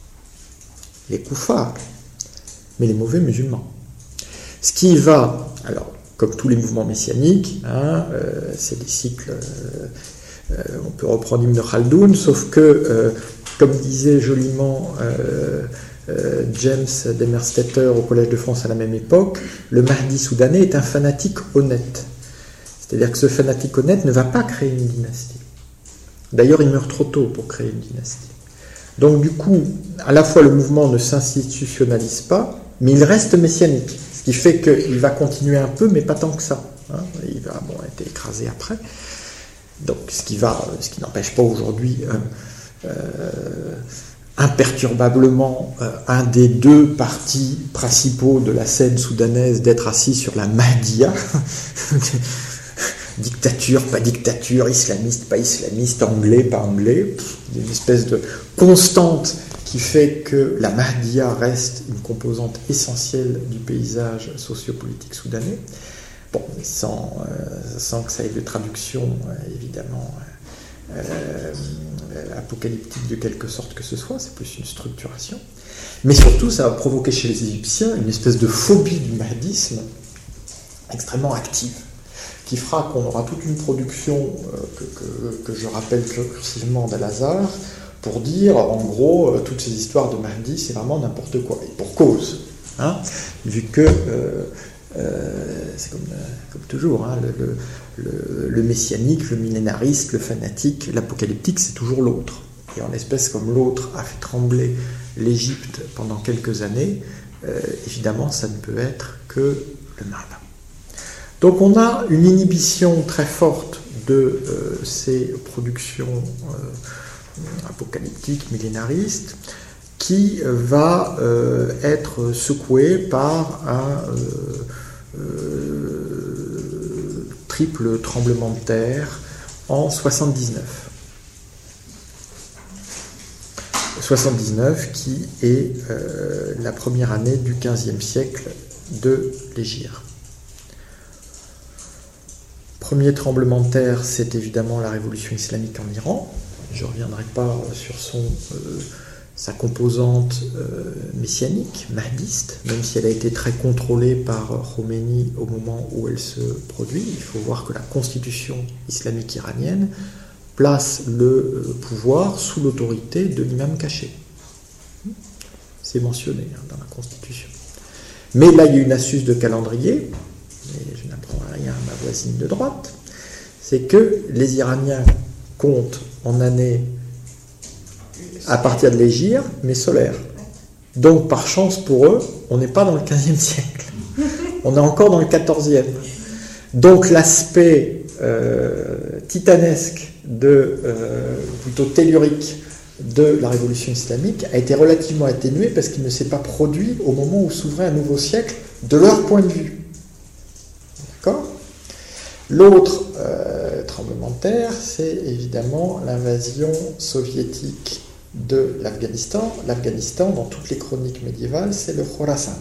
les koufars, mais les mauvais musulmans. Ce qui va, alors comme tous les mouvements messianiques, hein, euh, c'est des cycles, euh, euh, on peut reprendre Ibn Khaldoun, sauf que, euh, comme disait joliment euh, euh, James Demerstetter au Collège de France à la même époque, le Mahdi soudanais est un fanatique honnête. C'est-à-dire que ce fanatique honnête ne va pas créer une dynastie. D'ailleurs, il meurt trop tôt pour créer une dynastie. Donc du coup, à la fois le mouvement ne s'institutionnalise pas, mais il reste messianique. Ce qui fait qu'il va continuer un peu, mais pas tant que ça. Hein. Il va bon, être écrasé après. Donc ce qui va, ce qui n'empêche pas aujourd'hui euh, euh, imperturbablement euh, un des deux partis principaux de la scène soudanaise d'être assis sur la Mahdiya. Dictature, pas dictature, islamiste, pas islamiste, anglais, pas anglais. Il y a une espèce de constante qui fait que la Mahdiya reste une composante essentielle du paysage sociopolitique soudanais. Bon, sans, euh, sans que ça ait de traduction, euh, évidemment, euh, euh, apocalyptique de quelque sorte que ce soit, c'est plus une structuration. Mais surtout, ça va provoquer chez les Égyptiens une espèce de phobie du mahdisme extrêmement active, qui fera qu'on aura toute une production euh, que, que, que je rappelle cursivement d'Al-Azhar, pour dire, en gros, euh, toutes ces histoires de Mahdi, c'est vraiment n'importe quoi, et pour cause, hein, vu que euh, euh, c'est comme, euh, comme toujours, hein, le, le, le messianique, le millénariste, le fanatique, l'apocalyptique, c'est toujours l'autre. Et en espèce, comme l'autre a fait trembler l'Égypte pendant quelques années, euh, évidemment, ça ne peut être que le mal. Donc on a une inhibition très forte de euh, ces productions euh, apocalyptiques, millénaristes, qui va euh, être secouée par un euh, euh, triple tremblement de terre en soixante-dix-neuf. soixante-dix-neuf qui est euh, la première année du quinzième siècle de l'Hégire. Premier tremblement de terre, c'est évidemment la révolution islamique en Iran. Je ne reviendrai pas sur son, euh, sa composante euh, messianique, mahdiste, même si elle a été très contrôlée par Khomeini au moment où elle se produit. Il faut voir que la constitution islamique iranienne place le euh, pouvoir sous l'autorité de l'imam caché. C'est mentionné hein, dans la constitution. Mais là, il y a une astuce de calendrier. Et je n'apprends rien à ma voisine de droite, c'est que les Iraniens comptent en années à partir de l'Hégire, mais solaire. Donc, par chance pour eux, on n'est pas dans le quinzième siècle. On est encore dans le quatorzième. Donc, l'aspect euh, titanesque, de, euh, plutôt tellurique, de la révolution islamique a été relativement atténué parce qu'il ne s'est pas produit au moment où s'ouvrait un nouveau siècle de leur point de vue. D'accord ? L'autre euh, tremblement de terre, c'est évidemment l'invasion soviétique de l'Afghanistan. L'Afghanistan, dans toutes les chroniques médiévales, c'est le Khorasan.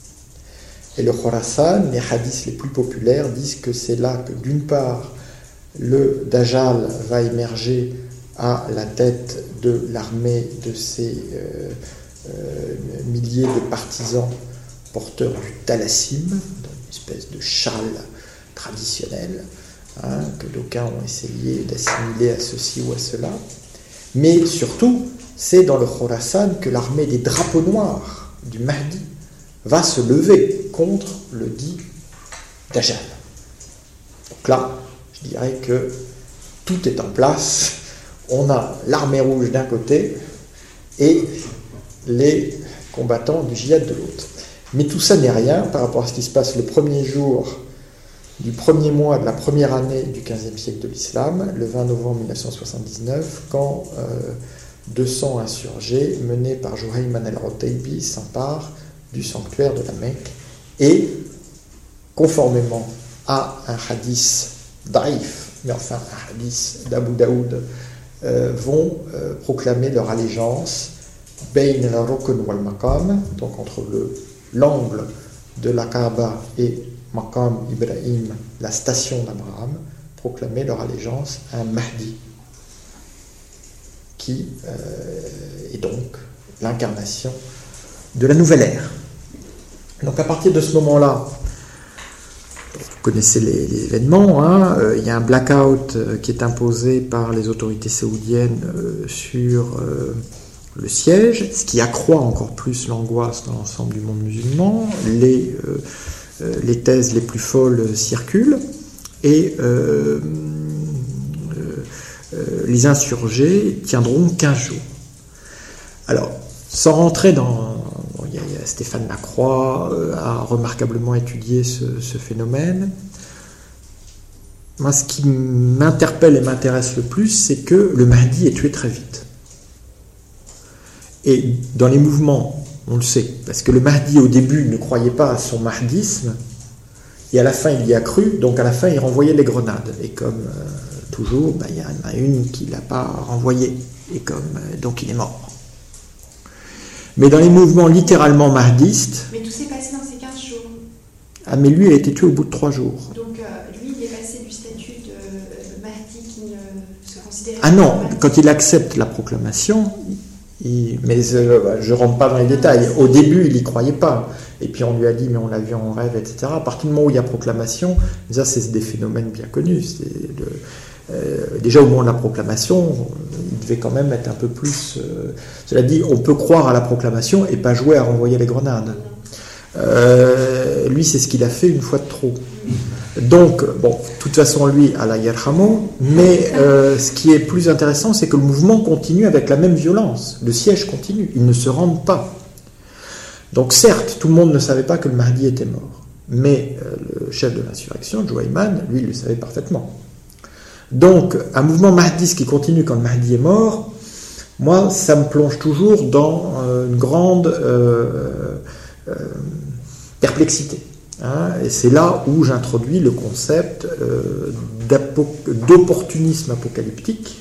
Et le Khorasan, les hadiths les plus populaires disent que c'est là que, d'une part, le Dajjal va émerger à la tête de l'armée de ces euh, euh, milliers de partisans porteurs du Talassim, une espèce de châle traditionnel, hein, que d'aucuns ont essayé d'assimiler à ceci ou à cela. Mais surtout, c'est dans le Khorasan que l'armée des drapeaux noirs du Mahdi va se lever contre le dit Dajjal. Donc là, je dirais que tout est en place. On a l'armée rouge d'un côté et les combattants du djihad de l'autre. Mais tout ça n'est rien par rapport à ce qui se passe le premier jour du premier mois de la première année du quinzième siècle de l'islam, le vingt novembre mille neuf cent soixante-dix-neuf, quand euh, deux cents insurgés menés par Juhayman al-Utaybi s'emparent du sanctuaire de la Mecque et, conformément à un hadith daïf, mais enfin un hadith d'Abu Daoud, euh, vont euh, proclamer leur allégeance Bayn al-Rukn wal-Maqam, donc entre le, l'angle de la Kaaba et Maqam Ibrahim, la station d'Abraham, proclamer leur allégeance à un Mahdi, qui euh, est donc l'incarnation de la nouvelle ère. Donc à partir de ce moment-là, vous connaissez les, les événements, hein, euh, il y a un blackout euh, qui est imposé par les autorités saoudiennes euh, sur euh, le siège, ce qui accroît encore plus l'angoisse dans l'ensemble du monde musulman. Les, euh, euh, les thèses les plus folles circulent et euh, euh, euh, les insurgés tiendront quinze jours. Alors, sans rentrer dans... Bon, il y a, il y a Stéphane Lacroix euh, a remarquablement étudié ce, ce phénomène. Moi, ce qui m'interpelle et m'intéresse le plus, c'est que le Mahdi est tué très vite. Et dans les mouvements, on le sait, parce que le Mahdi, au début, ne croyait pas à son mahdisme, et à la fin, il y a cru, donc à la fin, il renvoyait les grenades. Et comme euh, toujours, ben, il y en a une qui ne l'a pas renvoyé, et comme, euh, donc il est mort. Mais dans les mouvements littéralement mahdistes... Mais tout s'est passé dans ces quinze jours. Ah, mais lui, il a été tué au bout de trois jours. Donc, euh, lui, il est passé du statut de Mahdi qui ne se considérait pas... Ah non, quand il accepte la proclamation... Il, mais euh, je ne rentre pas dans les détails. Au début, il n'y croyait pas. Et puis on lui a dit, mais on l'a vu en rêve, et cetera. À partir du moment où il y a proclamation, ça, c'est des phénomènes bien connus. C'est le, euh, déjà, au moment de la proclamation, il devait quand même être un peu plus... Euh, cela dit, on peut croire à la proclamation et pas jouer à renvoyer les grenades. Euh, lui, c'est ce qu'il a fait une fois de trop. Donc, bon, de toute façon, lui, Allah yarhamou, mais euh, ce qui est plus intéressant, c'est que le mouvement continue avec la même violence. Le siège continue, ils ne se rendent pas. Donc, certes, tout le monde ne savait pas que le Mahdi était mort, mais euh, le chef de l'insurrection, Juwayman, lui, il le savait parfaitement. Donc, un mouvement mahdiste qui continue quand le Mahdi est mort, moi, ça me plonge toujours dans euh, une grande euh, euh, perplexité. Hein, et c'est là où j'introduis le concept euh, d'opportunisme apocalyptique,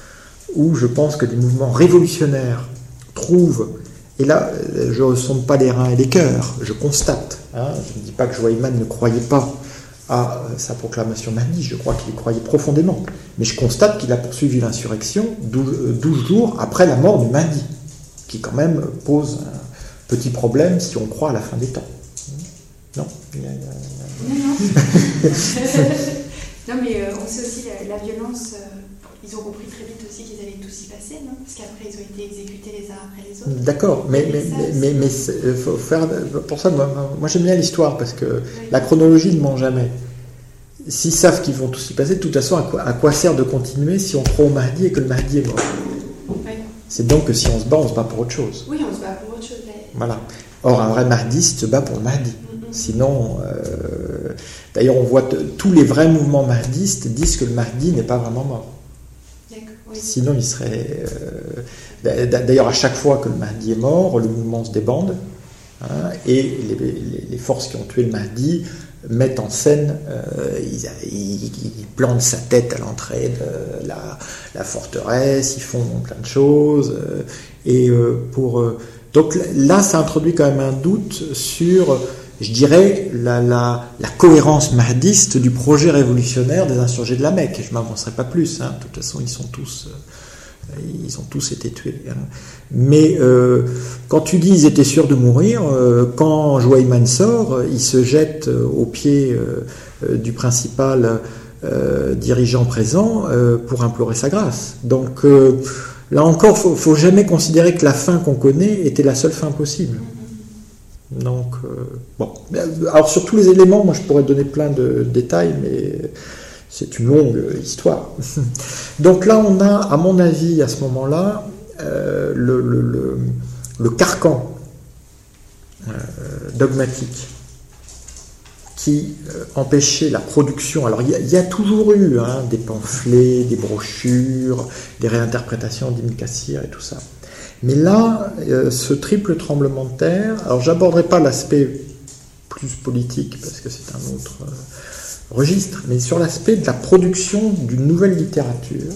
où je pense que des mouvements révolutionnaires trouvent, et là je ne sonde pas les reins et les cœurs, je constate, hein, je ne dis pas que Juwayman ne croyait pas à sa proclamation Mahdi, je crois qu'il y croyait profondément, mais je constate qu'il a poursuivi l'insurrection douze jours après la mort du Mahdi, qui quand même pose un petit problème si on croit à la fin des temps. Non, il y a, il y a, il y a... Non, non. Non, mais euh, on sait aussi la, la violence. Euh, ils ont compris très vite aussi qu'ils allaient tous y passer, non? Parce qu'après, ils ont été exécutés les uns après les autres. D'accord, mais, mais, ça, mais, mais, mais faut faire, pour ça, moi, moi j'aime bien l'histoire, parce que oui. La chronologie ne ment jamais. S'ils savent qu'ils vont tous y passer, de toute façon, à quoi, à quoi sert de continuer si on croit au Mahdi et que le Mahdi est mort? Oui. C'est donc que si on se bat, on se bat pour autre chose. Oui, on se bat pour autre chose. Mais... Voilà. Or, un vrai mahdiste se bat pour le Mahdi. Sinon, euh, d'ailleurs, on voit t- tous les vrais mouvements mahdistes disent que le Mahdi n'est pas vraiment mort. Oui. Sinon, il serait. Euh, d'ailleurs, à chaque fois que le Mahdi est mort, le mouvement se débande, hein, et les, les, les forces qui ont tué le Mahdi mettent en scène, euh, ils, ils, ils plantent sa tête à l'entrée de la, la forteresse, ils font plein de choses, euh, et euh, pour. Euh, donc là, ça introduit quand même un doute sur. Je dirais, la, la, la cohérence mahdiste du projet révolutionnaire des insurgés de la Mecque. Je ne m'avancerai pas plus. Hein. De toute façon, ils, sont tous, euh, ils ont tous été tués. Hein. Mais euh, quand tu dis qu'ils étaient sûrs de mourir, euh, quand Juwayman sort, il se jette aux pieds euh, du principal euh, dirigeant présent euh, pour implorer sa grâce. Donc euh, là encore, il ne faut, faut jamais considérer que la fin qu'on connaît était la seule fin possible. Donc, euh, bon. Alors, sur tous les éléments, moi je pourrais donner plein de détails, mais c'est une longue histoire. Donc là, on a, à mon avis, à ce moment-là, euh, le, le, le, le carcan euh, dogmatique qui euh, empêchait la production. Alors, il y, y a toujours eu hein, des pamphlets, des brochures, des réinterprétations d'Ibn Kathir et tout ça. Mais là, euh, ce triple tremblement de terre, alors j'aborderai pas l'aspect plus politique, parce que c'est un autre euh, registre, mais sur l'aspect de la production d'une nouvelle littérature,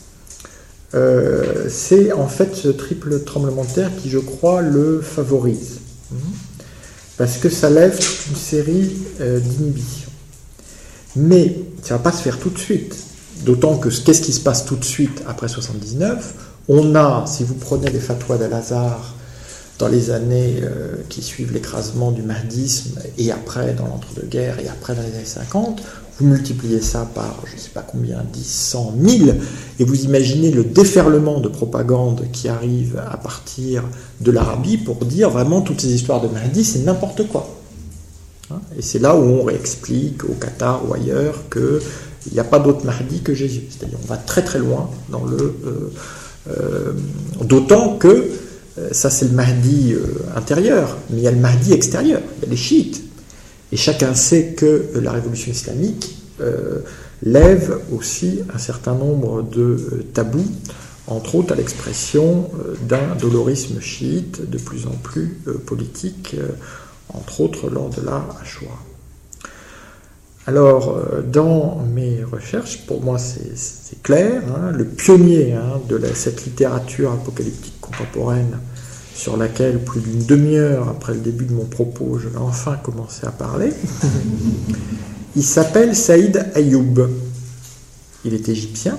euh, c'est en fait ce triple tremblement de terre qui, je crois, le favorise. Mmh. Parce que ça lève toute une série euh, d'inhibitions. Mais ça ne va pas se faire tout de suite. D'autant que qu'est-ce qui se passe tout de suite après soixante-dix-neuf ? On a, si vous prenez les fatwas d'Al-Azhar dans les années euh, qui suivent l'écrasement du mahdisme, et après dans l'entre-deux-guerres, et après dans les années cinquante, vous multipliez ça par, je ne sais pas combien, dix, cent, mille, et vous imaginez le déferlement de propagande qui arrive à partir de l'Arabie pour dire vraiment toutes ces histoires de Mahdi, c'est n'importe quoi. Hein, et c'est là où on réexplique au Qatar ou ailleurs qu'il n'y a pas d'autre Mahdi que Jésus. C'est-à-dire on va très très loin dans le... Euh, Euh, d'autant que ça c'est le Mahdi intérieur, mais il y a le Mahdi extérieur, il y a les chiites. Et chacun sait que la révolution islamique euh, lève aussi un certain nombre de euh, tabous, entre autres à l'expression euh, d'un dolorisme chiite de plus en plus euh, politique, euh, entre autres lors de la Shoah. Alors, euh, dans mes recherches, pour moi c'est, c'est clair, hein, le pionnier hein, de la, cette littérature apocalyptique contemporaine, sur laquelle plus d'une demi-heure après le début de mon propos, je vais enfin commencer à parler, il s'appelle Saïd Ayoub. Il est égyptien.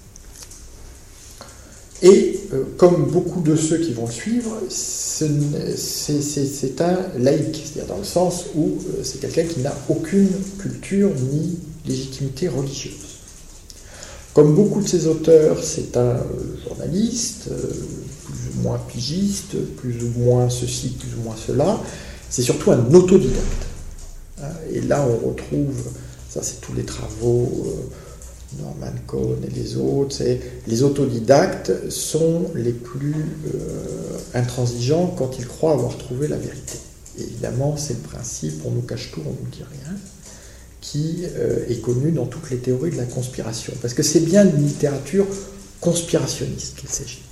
Et euh, comme beaucoup de ceux qui vont le suivre, c'est, c'est, c'est, c'est un laïc, c'est-à-dire dans le sens où euh, c'est quelqu'un qui n'a aucune culture ni légitimité religieuse. Comme beaucoup de ses auteurs, c'est un euh, journaliste, euh, plus ou moins pigiste, plus ou moins ceci, plus ou moins cela. C'est surtout un autodidacte. Et là, on retrouve, ça c'est tous les travaux, euh, Norman Cohn et les autres, c'est, les autodidactes sont les plus euh, intransigeants quand ils croient avoir trouvé la vérité. Et évidemment, c'est le principe, on nous cache tout, on nous dit rien, qui euh, est connu dans toutes les théories de la conspiration. Parce que c'est bien d'une littérature conspirationniste qu'il s'agit.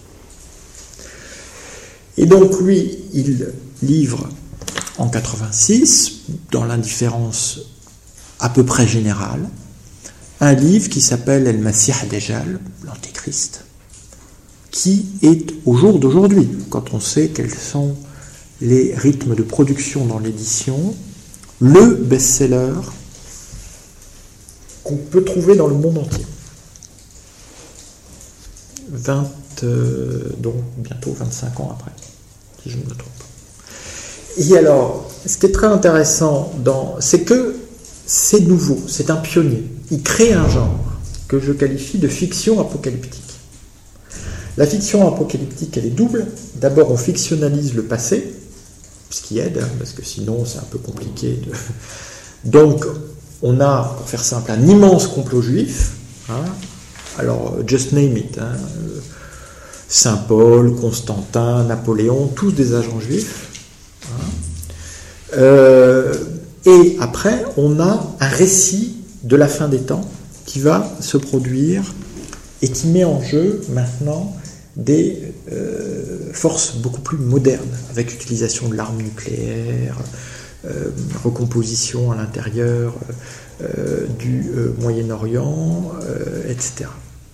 Et donc lui, il livre en quatre-vingt-six, dans l'indifférence à peu près générale, un livre qui s'appelle El Masih Dajjal, l'Antéchrist, qui est au jour d'aujourd'hui, quand on sait quels sont les rythmes de production dans l'édition, le best-seller qu'on peut trouver dans le monde entier. vingt, euh, donc bientôt vingt-cinq ans après, si je ne me trompe. Et alors, ce qui est très intéressant, dans, c'est que c'est nouveau, c'est un pionnier. Il crée un genre que je qualifie de fiction apocalyptique. La fiction apocalyptique, elle est double. D'abord, on fictionnalise le passé, ce qui aide, hein, parce que sinon, c'est un peu compliqué. De... Donc, on a, pour faire simple, un immense complot juif. Hein. Alors, just name it. Hein. Saint Paul, Constantin, Napoléon, tous des agents juifs. Hein. Euh, et après, on a un récit de la fin des temps qui va se produire et qui met en jeu maintenant des euh, forces beaucoup plus modernes, avec utilisation de l'arme nucléaire, euh, recomposition à l'intérieur euh, du euh, Moyen-Orient, euh, et cetera.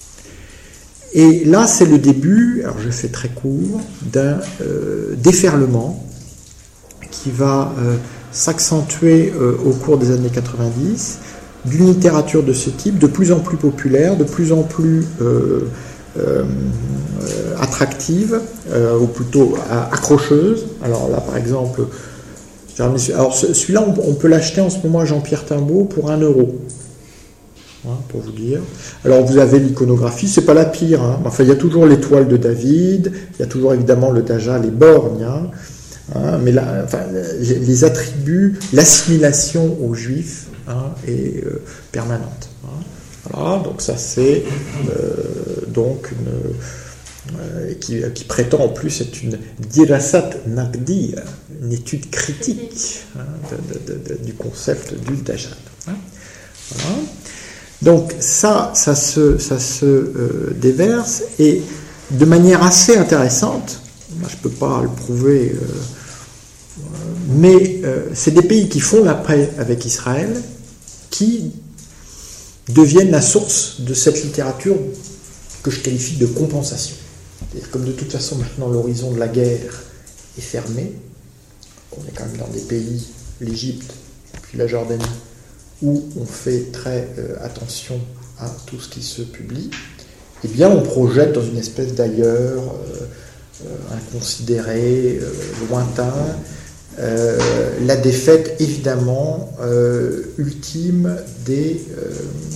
Et là, c'est le début, alors je fais très court, d'un euh, déferlement qui va euh, s'accentuer euh, au cours des années quatre-vingt-dix, d'une littérature de ce type, de plus en plus populaire, de plus en plus euh, euh, attractive, euh, ou plutôt accrocheuse. Alors là, par exemple, alors celui-là, on, on peut l'acheter en ce moment à Jean-Pierre Timbaud pour un euro. Hein, pour vous dire. Alors vous avez l'iconographie, c'est pas la pire. Hein. Enfin, il y a toujours l'étoile de David, il y a toujours évidemment le Dajjal, les borgnes. Hein. Hein, mais là, enfin, les, les attributs, l'assimilation aux Juifs hein, est euh, permanente. Hein. Voilà, donc ça c'est euh, donc une, euh, qui, qui prétend en plus être une dirasat naqdi, une étude critique hein, de, de, de, du concept du Dajjal. Hein. Voilà. Donc ça, ça se, ça se euh, déverse et de manière assez intéressante, moi, je ne peux pas le prouver, euh, mais euh, c'est des pays qui font la paix avec Israël qui deviennent la source de cette littérature que je qualifie de compensation. C'est-à-dire comme de toute façon maintenant l'horizon de la guerre est fermé, on est quand même dans des pays, l'Égypte, puis la Jordanie, où on fait très euh, attention à tout ce qui se publie, eh bien on projette dans une espèce d'ailleurs euh, euh, inconsidéré, euh, lointain, euh, la défaite évidemment euh, ultime des, euh,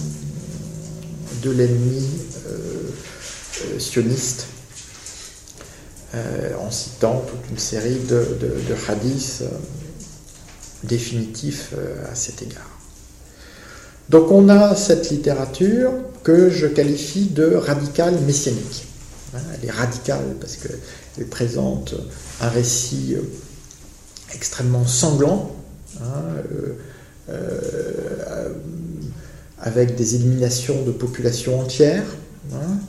de l'ennemi euh, euh, sioniste, euh, en citant toute une série de, de, de hadiths euh, définitifs euh, à cet égard. Donc on a cette littérature que je qualifie de radicale messianique. Hein, elle est radicale parce qu'elle présente un récit extrêmement sanglant, hein, euh, euh, avec des éliminations de populations entières, hein,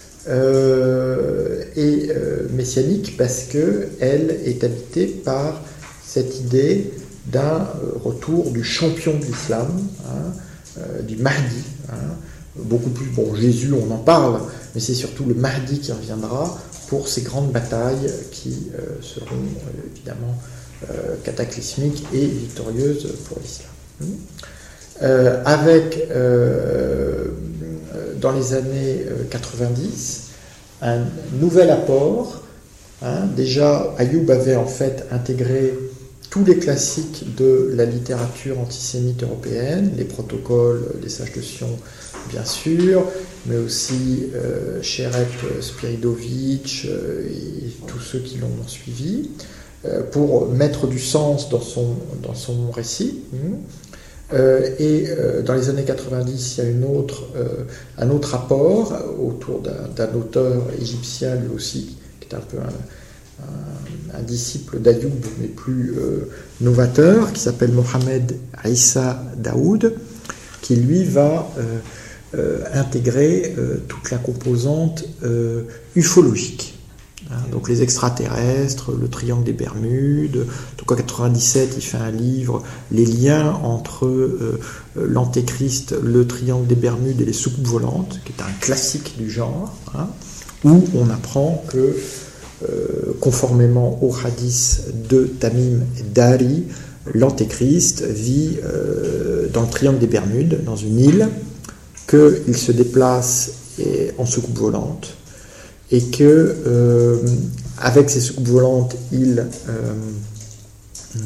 euh, et euh, messianique parce qu'elle est habitée par cette idée d'un retour du champion de l'islam, hein, euh, du Mahdi. Hein, beaucoup plus, bon, Jésus, on en parle, mais c'est surtout le Mahdi qui reviendra pour ces grandes batailles qui euh, seront euh, évidemment euh, cataclysmiques et victorieuses pour l'islam. Euh, avec, euh, dans les années quatre-vingt-dix, un nouvel apport. Hein, déjà, Ayoub avait en fait intégré tous les classiques de la littérature antisémite européenne, les protocoles des sages de Sion, bien sûr, mais aussi euh, Sherep Spiridovic euh, et tous ceux qui l'ont suivi, euh, pour mettre du sens dans son, dans son récit. Euh, et euh, dans les années quatre-vingt-dix, il y a une autre, euh, un autre apport autour d'un, d'un auteur égyptien, lui aussi, qui est un peu un, un, un disciple d'Ayoub, mais plus euh, novateur, qui s'appelle Mohamed Issa Daoud, qui lui va euh, euh, intégrer euh, toute la composante euh, ufologique. Hein, donc les extraterrestres, le triangle des Bermudes. Donc en quatre-vingt-dix-sept, il fait un livre, les liens entre euh, l'antéchrist, le triangle des Bermudes et les soucoupes volantes, qui est un classique du genre, hein, où on apprend que, euh, conformément au hadith de Tamim Dari, l'antéchrist vit euh, dans le triangle des Bermudes, dans une île, qu'il se déplace et, en soucoupe volante, et que euh, avec ces soucoupes volantes, il euh,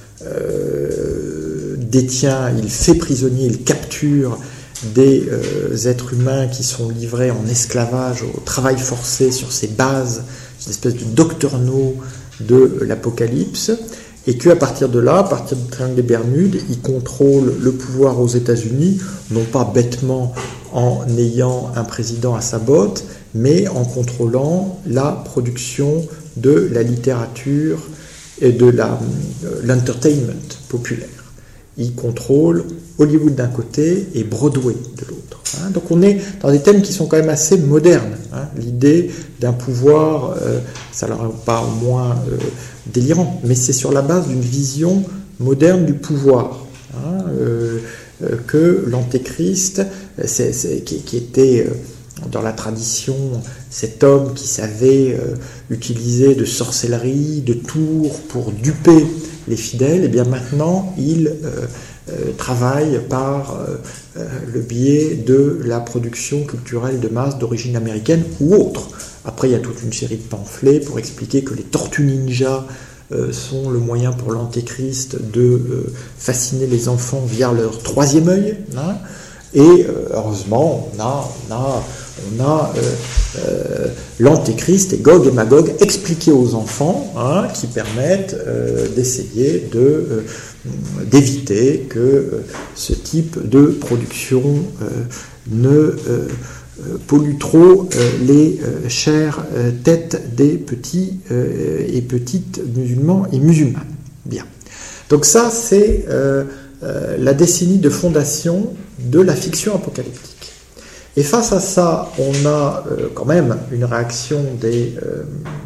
euh, détient, il fait prisonnier, il capture des euh, êtres humains qui sont livrés en esclavage au travail forcé sur ces bases, une espèce de Docteur No de l'Apocalypse, et qu'à partir de là, à partir du triangle des Bermudes, il contrôle le pouvoir aux États-Unis, non pas bêtement en ayant un président à sa botte, mais en contrôlant la production de la littérature et de la, euh, l'entertainment populaire. Il contrôle Hollywood d'un côté et Broadway de l'autre. Hein. Donc on est dans des thèmes qui sont quand même assez modernes. Hein. L'idée d'un pouvoir, euh, ça leur pas au moins euh, délirant, mais c'est sur la base d'une vision moderne du pouvoir. Hein, euh, euh, que l'antéchrist, c'est, c'est, qui, qui était... Euh, dans la tradition, cet homme qui savait euh, utiliser de sorcellerie, de tours pour duper les fidèles, et bien maintenant il euh, euh, travaille par euh, euh, le biais de la production culturelle de masse d'origine américaine ou autre. Après, il y a toute une série de pamphlets pour expliquer que les tortues ninja euh, sont le moyen pour l'antéchrist de euh, fasciner les enfants via leur troisième œil. Hein. Et euh, heureusement, on a, on a, on a euh, euh, l'antéchrist et Gog et Magog expliqués aux enfants, hein, qui permettent euh, d'essayer de, euh, d'éviter que euh, ce type de production euh, ne euh, pollue trop euh, les euh, chères euh, têtes des petits euh, et petites musulmans et musulmanes. Bien. Donc ça, c'est euh, euh, la décennie de fondation de la fiction apocalyptique. Et face à ça, on a euh, quand même une réaction des, euh,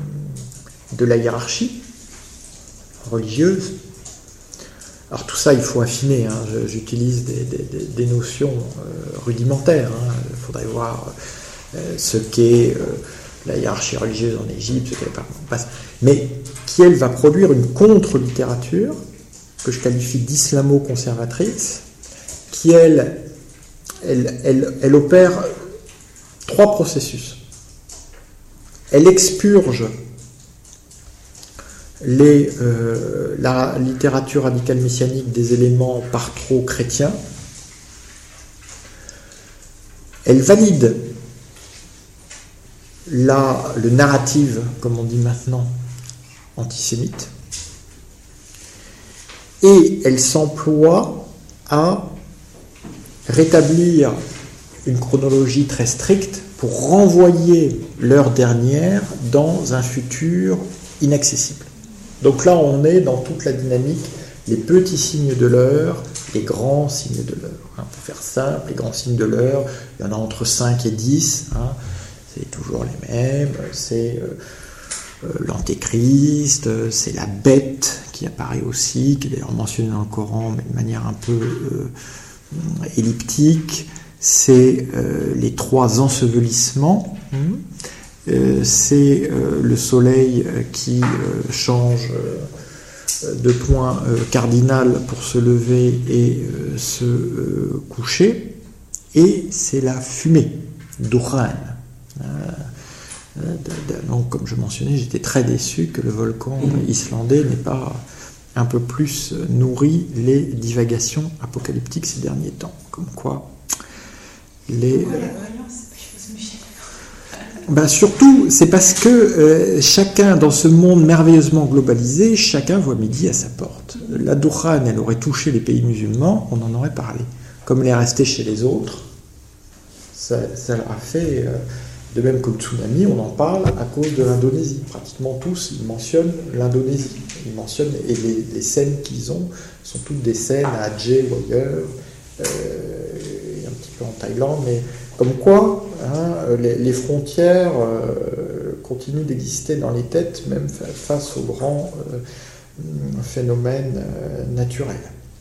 de la hiérarchie religieuse. Alors tout ça, il faut affiner, hein. J'utilise des, des, des notions euh, rudimentaires. Hein. Il faudrait voir euh, ce qu'est euh, la hiérarchie religieuse en Égypte, ce qu'elle passe. Mais qui, elle, va produire une contre-littérature, que je qualifie d'islamo-conservatrice, qui, elle, elle, elle, elle opère trois processus. Elle expurge les, euh, la littérature radicale messianique des éléments par trop chrétiens. Elle valide la, le narrative, comme on dit maintenant, antisémite. Et elle s'emploie à rétablir une chronologie très stricte pour renvoyer l'heure dernière dans un futur inaccessible. Donc là, on est dans toute la dynamique, les petits signes de l'heure, les grands signes de l'heure. Hein, pour faire simple, les grands signes de l'heure, il y en a entre cinq et dix, hein, c'est toujours les mêmes, c'est euh, euh, l'antéchrist, c'est la bête qui apparaît aussi, qui est d'ailleurs mentionnée dans le Coran, mais de manière un peu euh, elliptique, c'est euh, les trois ensevelissements, hein, euh, c'est euh, le soleil qui euh, change euh, de point euh, cardinal pour se lever et euh, se euh, coucher, et c'est la fumée, Dukhan. Euh, donc, comme je mentionnais, j'étais très déçu que le volcan islandais n'ait pas un peu plus nourri les divagations apocalyptiques ces derniers temps. Comme quoi, les... Ben surtout, c'est parce que euh, chacun, dans ce monde merveilleusement globalisé, chacun voit midi à sa porte. La Dukhan, elle aurait touché les pays musulmans, on en aurait parlé. Comme elle est restée chez les autres, ça, ça leur a fait... Euh, de même que le tsunami, on en parle à cause de l'Indonésie. Pratiquement tous, ils mentionnent l'Indonésie. Ils mentionnent, et les, les scènes qu'ils ont sont toutes des scènes à Aceh ou ailleurs, euh, et un petit peu en Thaïlande, mais comme quoi, hein, les, les frontières euh, continuent d'exister dans les têtes, même face aux grands euh, phénomènes euh, naturels.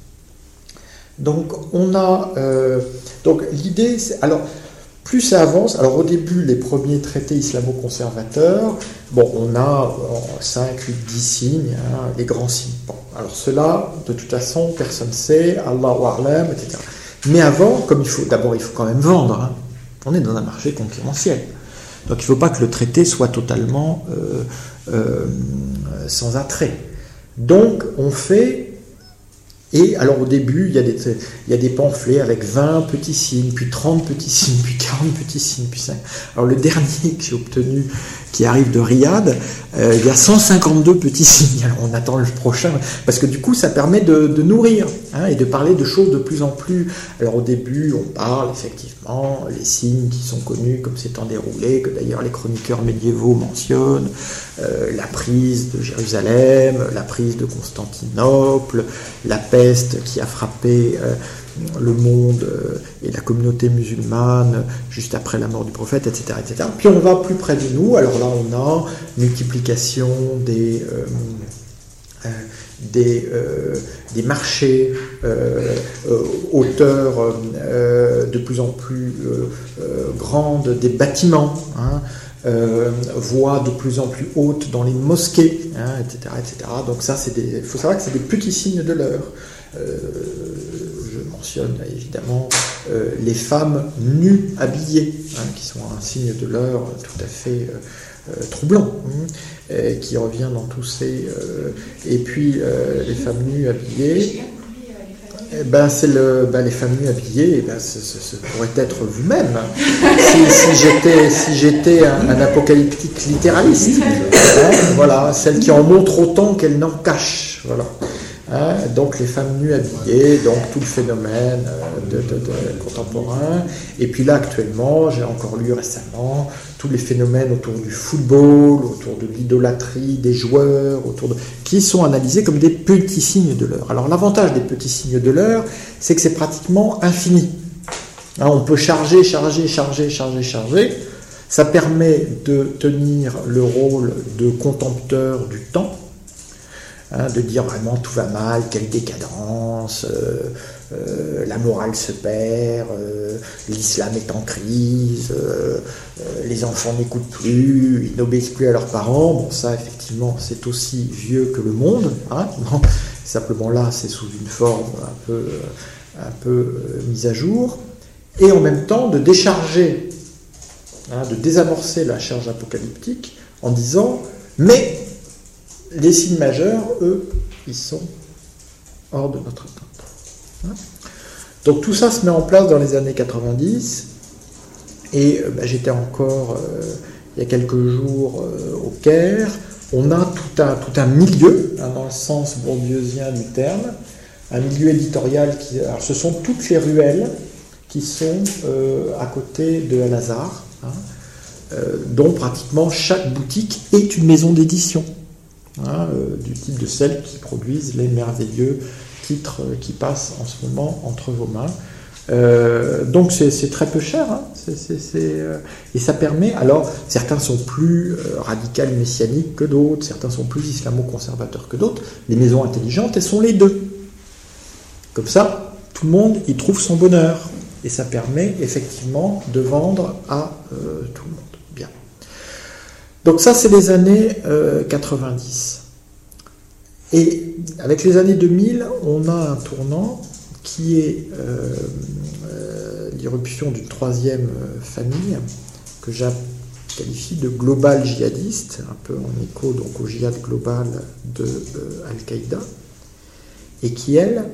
Donc, on a... Euh, donc, l'idée, c'est... Alors, plus ça avance, alors au début, les premiers traités islamo-conservateurs, bon, on a cinq, huit, dix signes, hein, les grands signes. Bon, alors ceux-là, de toute façon, personne ne sait, Allahu A'lam, et cetera. Mais avant, comme il faut, d'abord, il faut quand même vendre. Hein. On est dans un marché concurrentiel. Donc il ne faut pas que le traité soit totalement euh, euh, sans attrait. Donc on fait... Et alors au début, il y a des, il y a des pamphlets avec vingt petits signes, puis trente petits signes, puis quarante petits signes, puis cinq. Alors le dernier que j'ai obtenu, qui arrive de Riyad, euh, il y a cent cinquante-deux petits signes. Alors on attend le prochain, parce que du coup ça permet de, de nourrir, hein, et de parler de choses de plus en plus. Alors au début, on parle effectivement les signes qui sont connus comme s'étant déroulés, que d'ailleurs les chroniqueurs médiévaux mentionnent, euh, la prise de Jérusalem, la prise de Constantinople, la peste qui a frappé euh, le monde euh, et la communauté musulmane juste après la mort du prophète, et cetera, et cetera. Puis on va plus près de nous, alors là on a multiplication des, euh, euh, des, euh, des marchés, euh, euh, hauteurs euh, de plus en plus euh, euh, grandes, des bâtiments, hein, Euh, voies de plus en plus hautes dans les mosquées, hein, et cetera, et cetera. Donc ça, c'est des. Il faut savoir que c'est des petits signes de l'heure. Euh, je mentionne évidemment euh, les femmes nues habillées, hein, qui sont un signe de l'heure tout à fait euh, euh, troublant, hein, et qui revient dans tous ces. Euh, et puis euh, les femmes nues habillées. Eh ben, c'est le, ben, les femmes nues habillées, eh ben, ce, ce, ce pourrait être vous-même, si, si j'étais, si j'étais un, un apocalyptique littéraliste. Hein, voilà, celle qui en montre autant qu'elle n'en cache. Voilà. Hein, donc les femmes nues habillées, donc tout le phénomène de, de, de contemporain. Et puis là, actuellement, j'ai encore lu récemment tous les phénomènes autour du football, autour de l'idolâtrie des joueurs, autour de... qui sont analysés comme des petits signes de l'heure. Alors l'avantage des petits signes de l'heure, c'est que c'est pratiquement infini. Hein, on peut charger, charger, charger, charger, charger. Ça permet de tenir le rôle de contempteur du temps, hein, de dire vraiment tout va mal, quelle décadence, euh, euh, la morale se perd, euh, l'islam est en crise, euh, euh, les enfants n'écoutent plus, ils n'obéissent plus à leurs parents. Bon, ça, effectivement, c'est aussi vieux que le monde. Hein, bon, simplement là, c'est sous une forme un peu, un peu euh, mise à jour. Et en même temps, de décharger, hein, de désamorcer la charge apocalyptique en disant « mais les signes majeurs, eux, ils sont hors de notre atteinte. Hein » Donc tout ça se met en place dans les années quatre-vingt-dix, et euh, bah, j'étais encore, euh, il y a quelques jours, euh, au Caire. On a tout un, tout un milieu, hein, dans le sens bourdieusien du terme, un milieu éditorial qui... Alors ce sont toutes les ruelles qui sont euh, à côté de Al-Azhar, hein, euh, dont pratiquement chaque boutique est une maison d'édition, hein, euh, du type de celles qui produisent les merveilleux titres euh, qui passent en ce moment entre vos mains. Euh, donc c'est, c'est très peu cher, hein. c'est, c'est, c'est, euh, et ça permet, alors certains sont plus euh, radicales messianiques que d'autres, certains sont plus islamo-conservateurs que d'autres, les maisons intelligentes, elles sont les deux. Comme ça, tout le monde y trouve son bonheur, et ça permet effectivement de vendre à euh, tout le monde. Bien. Donc ça, c'est les années euh, quatre-vingt-dix. Et avec les années deux mille, on a un tournant qui est euh, euh, l'irruption d'une troisième euh, famille que je qualifie de global djihadiste, un peu en écho donc au djihad global de euh, Al-Qaïda, et qui, elle,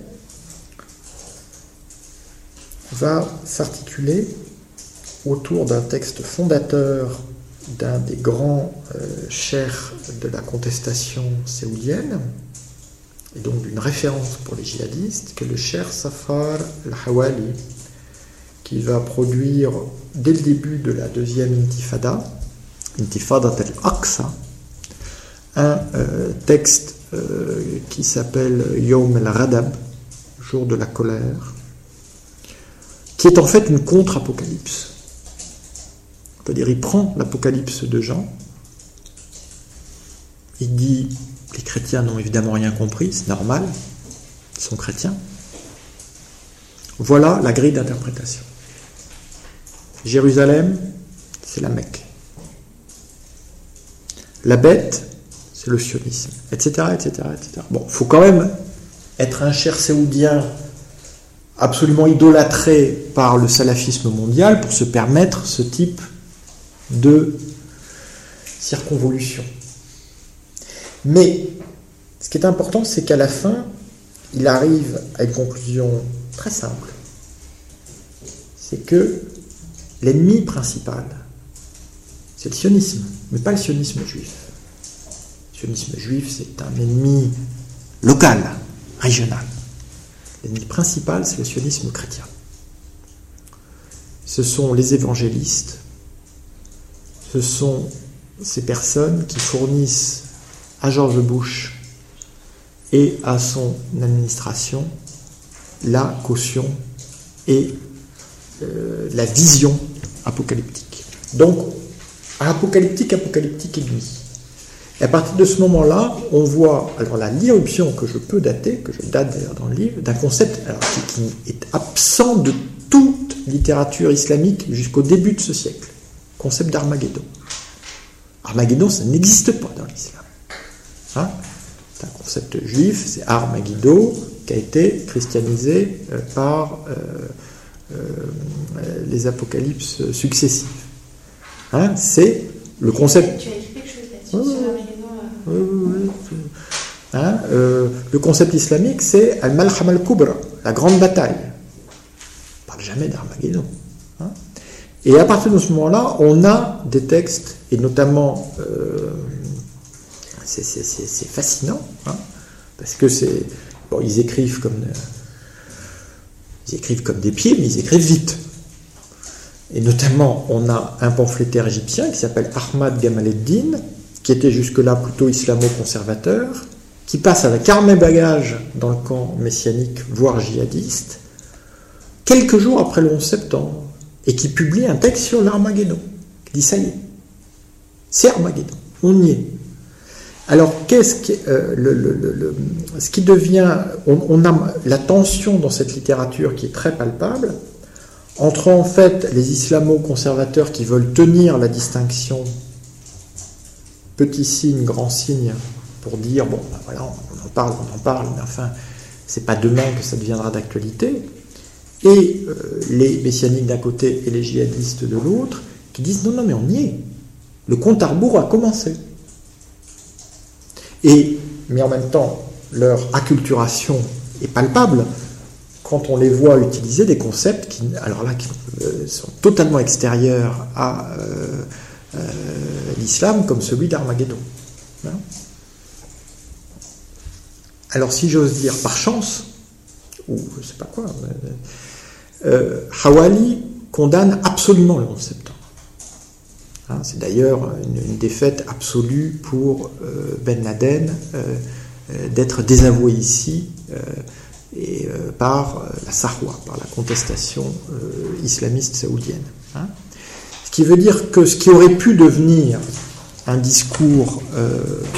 va s'articuler autour d'un texte fondateur d'un des grands euh, cheikhs de la contestation saoudienne, et donc d'une référence pour les djihadistes, qui est le cheikh Safar al-Hawali, qui va produire, dès le début de la deuxième intifada, Intifada al-Aqsa, un euh, texte euh, qui s'appelle Yawm al-Ghadab, jour de la colère, qui est en fait une contre-apocalypse. C'est-à-dire, il prend l'apocalypse de Jean, il dit, les chrétiens n'ont évidemment rien compris, c'est normal, ils sont chrétiens. Voilà la grille d'interprétation. Jérusalem, c'est la Mecque. La bête, c'est le sionisme, et cetera, et cetera, et cetera. Bon, il faut quand même être un cher saoudien absolument idolâtré par le salafisme mondial pour se permettre ce type de circonvolution. Mais ce qui est important, c'est qu'à la fin, il arrive à une conclusion très simple. C'est que l'ennemi principal, c'est le sionisme, mais pas le sionisme juif. Le sionisme juif, c'est un ennemi local, régional. L'ennemi principal, c'est le sionisme chrétien. Ce sont les évangélistes, ce sont ces personnes qui fournissent à George Bush et à son administration la caution et euh, la vision apocalyptique. Donc, apocalyptique, apocalyptique ennemi. Et à partir de ce moment-là, on voit alors la l'irruption que je peux dater, que je date d'ailleurs dans le livre, d'un concept alors, qui, qui est absent de toute littérature islamique jusqu'au début de ce siècle. Concept d'Armageddon. Armageddon, ça n'existe pas dans l'islam. Hein? C'est un concept juif, c'est Armageddon, qui a été christianisé euh, par euh, euh, les apocalypses successives. Hein? C'est le concept... Tu as écrit quelque chose là-dessus, sur Armageddon. Oui, oui, oui. Hein, euh, le concept islamique, c'est Al-Malham al-Kubra, la grande bataille. On ne parle jamais d'Armageddon. Hein. Et à partir de ce moment-là, on a des textes, et notamment, euh, c'est, c'est, c'est, c'est fascinant, hein, parce que c'est. Bon, ils écrivent comme. Ils écrivent comme des pieds, mais ils écrivent vite. Et notamment, on a un pamphlétaire égyptien qui s'appelle Ahmad Gamal Eddin, qui était jusque-là plutôt islamo-conservateur, qui passe avec armes et bagages dans le camp messianique, voire djihadiste, quelques jours après le onze septembre, et qui publie un texte sur l'Armageddon, qui dit ça y est, c'est Armageddon, on y est. Alors, qu'est-ce qui, euh, le, le, le, le, ce qui devient, on, on a la tension dans cette littérature qui est très palpable, entre en fait les islamo-conservateurs qui veulent tenir la distinction petit signe, grand signe, pour dire, bon, ben voilà, on en parle, on en parle, mais enfin, c'est pas demain que ça deviendra d'actualité, et euh, les messianiques d'un côté et les djihadistes de l'autre, qui disent, non, non, mais on y est, le compte à rebours a commencé. Et, mais en même temps, leur acculturation est palpable quand on les voit utiliser des concepts qui, alors là, qui euh, sont totalement extérieurs à euh, euh, l'islam, comme celui d'Armageddon. Hein? Alors, si j'ose dire, par chance, ou je ne sais pas quoi, euh, Hawali condamne absolument le onze septembre. Hein, c'est d'ailleurs une, une défaite absolue pour euh, Ben Laden euh, euh, d'être désavoué ici euh, et, euh, par euh, la Sarwa, par la contestation euh, islamiste saoudienne. Hein. Ce qui veut dire que ce qui aurait pu devenir un discours euh,